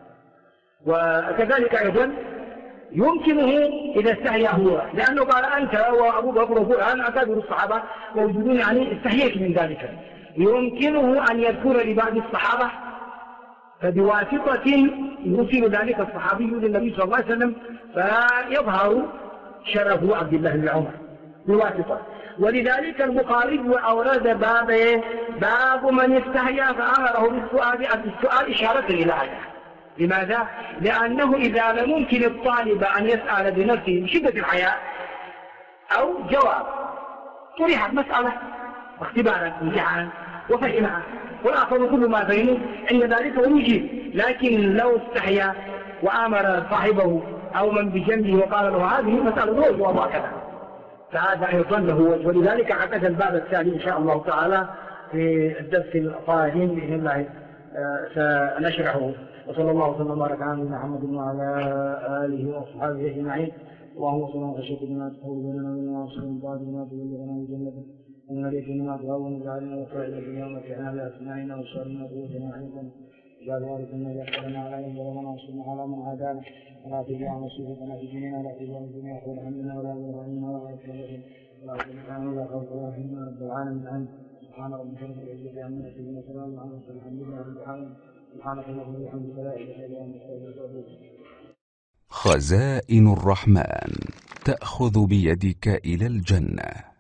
وكذلك أيضا يمكنه إذا استحيا هو، لأنه قال أنت وأبو بكر وفلان أكابر الصحابة موجودون يعني استحييت من ذلك. يمكنه أن يذكر لبعض الصحابة فبواسطة يرسل ذلك الصحابي للنبي صلى الله عليه وسلم فيظهر شرف عبد الله بن عمر بواسطة. ولذلك البخاري أورد باب من استحيا فأمره بالسؤال إشارة إلى هذا. لماذا؟ لأنه إذا لم يمكن الطالب أن يسأل بنفسه بشدة الحياء أو جواب طرحت مسألة اختبارا امتحانا وفهمها والآخر كل ما فهمه عند ذلك ويجيب، لكن لو استحيا وآمر صاحبه أو من بجنبه وقال له هذه مسألة روز وضع كذا فهذا أيضا له وجه. ولذلك عقد الباب الثاني إن شاء الله تعالى في الدرس القادم بإذن الله سنشرحه. وصلى الله وسلم وبارك على محمد وعلى آله وأصحابه أجمعين. اللهم صل وسلم بما تقول بيننا وبين معصيتك بعد ما تبلغنا من جنتك ومن عليك ما تهون وجعلنا وسائل الدنيا ومتعنا بأسماعنا وشرنا قوتنا عليكم جعل وارث منا يحفظنا على من ظلمنا وانصرنا على من عادانا ولا تجعل مصيبتنا في ديننا ولا تجعل الدنيا خير همنا ولا مبلغ علمنا ولا تجعل ولا تجعل ولا خوف ولا حزن رب العالمين عنك. سبحان ربك رب العزة عما يصفون وسلام على المرسلين الحمد لله رب العالمين. سبحانك اللهم وبحمدك لا اله الا انت استغفرك.
خزائن الرحمن تأخذ بيدك إلى الجنة.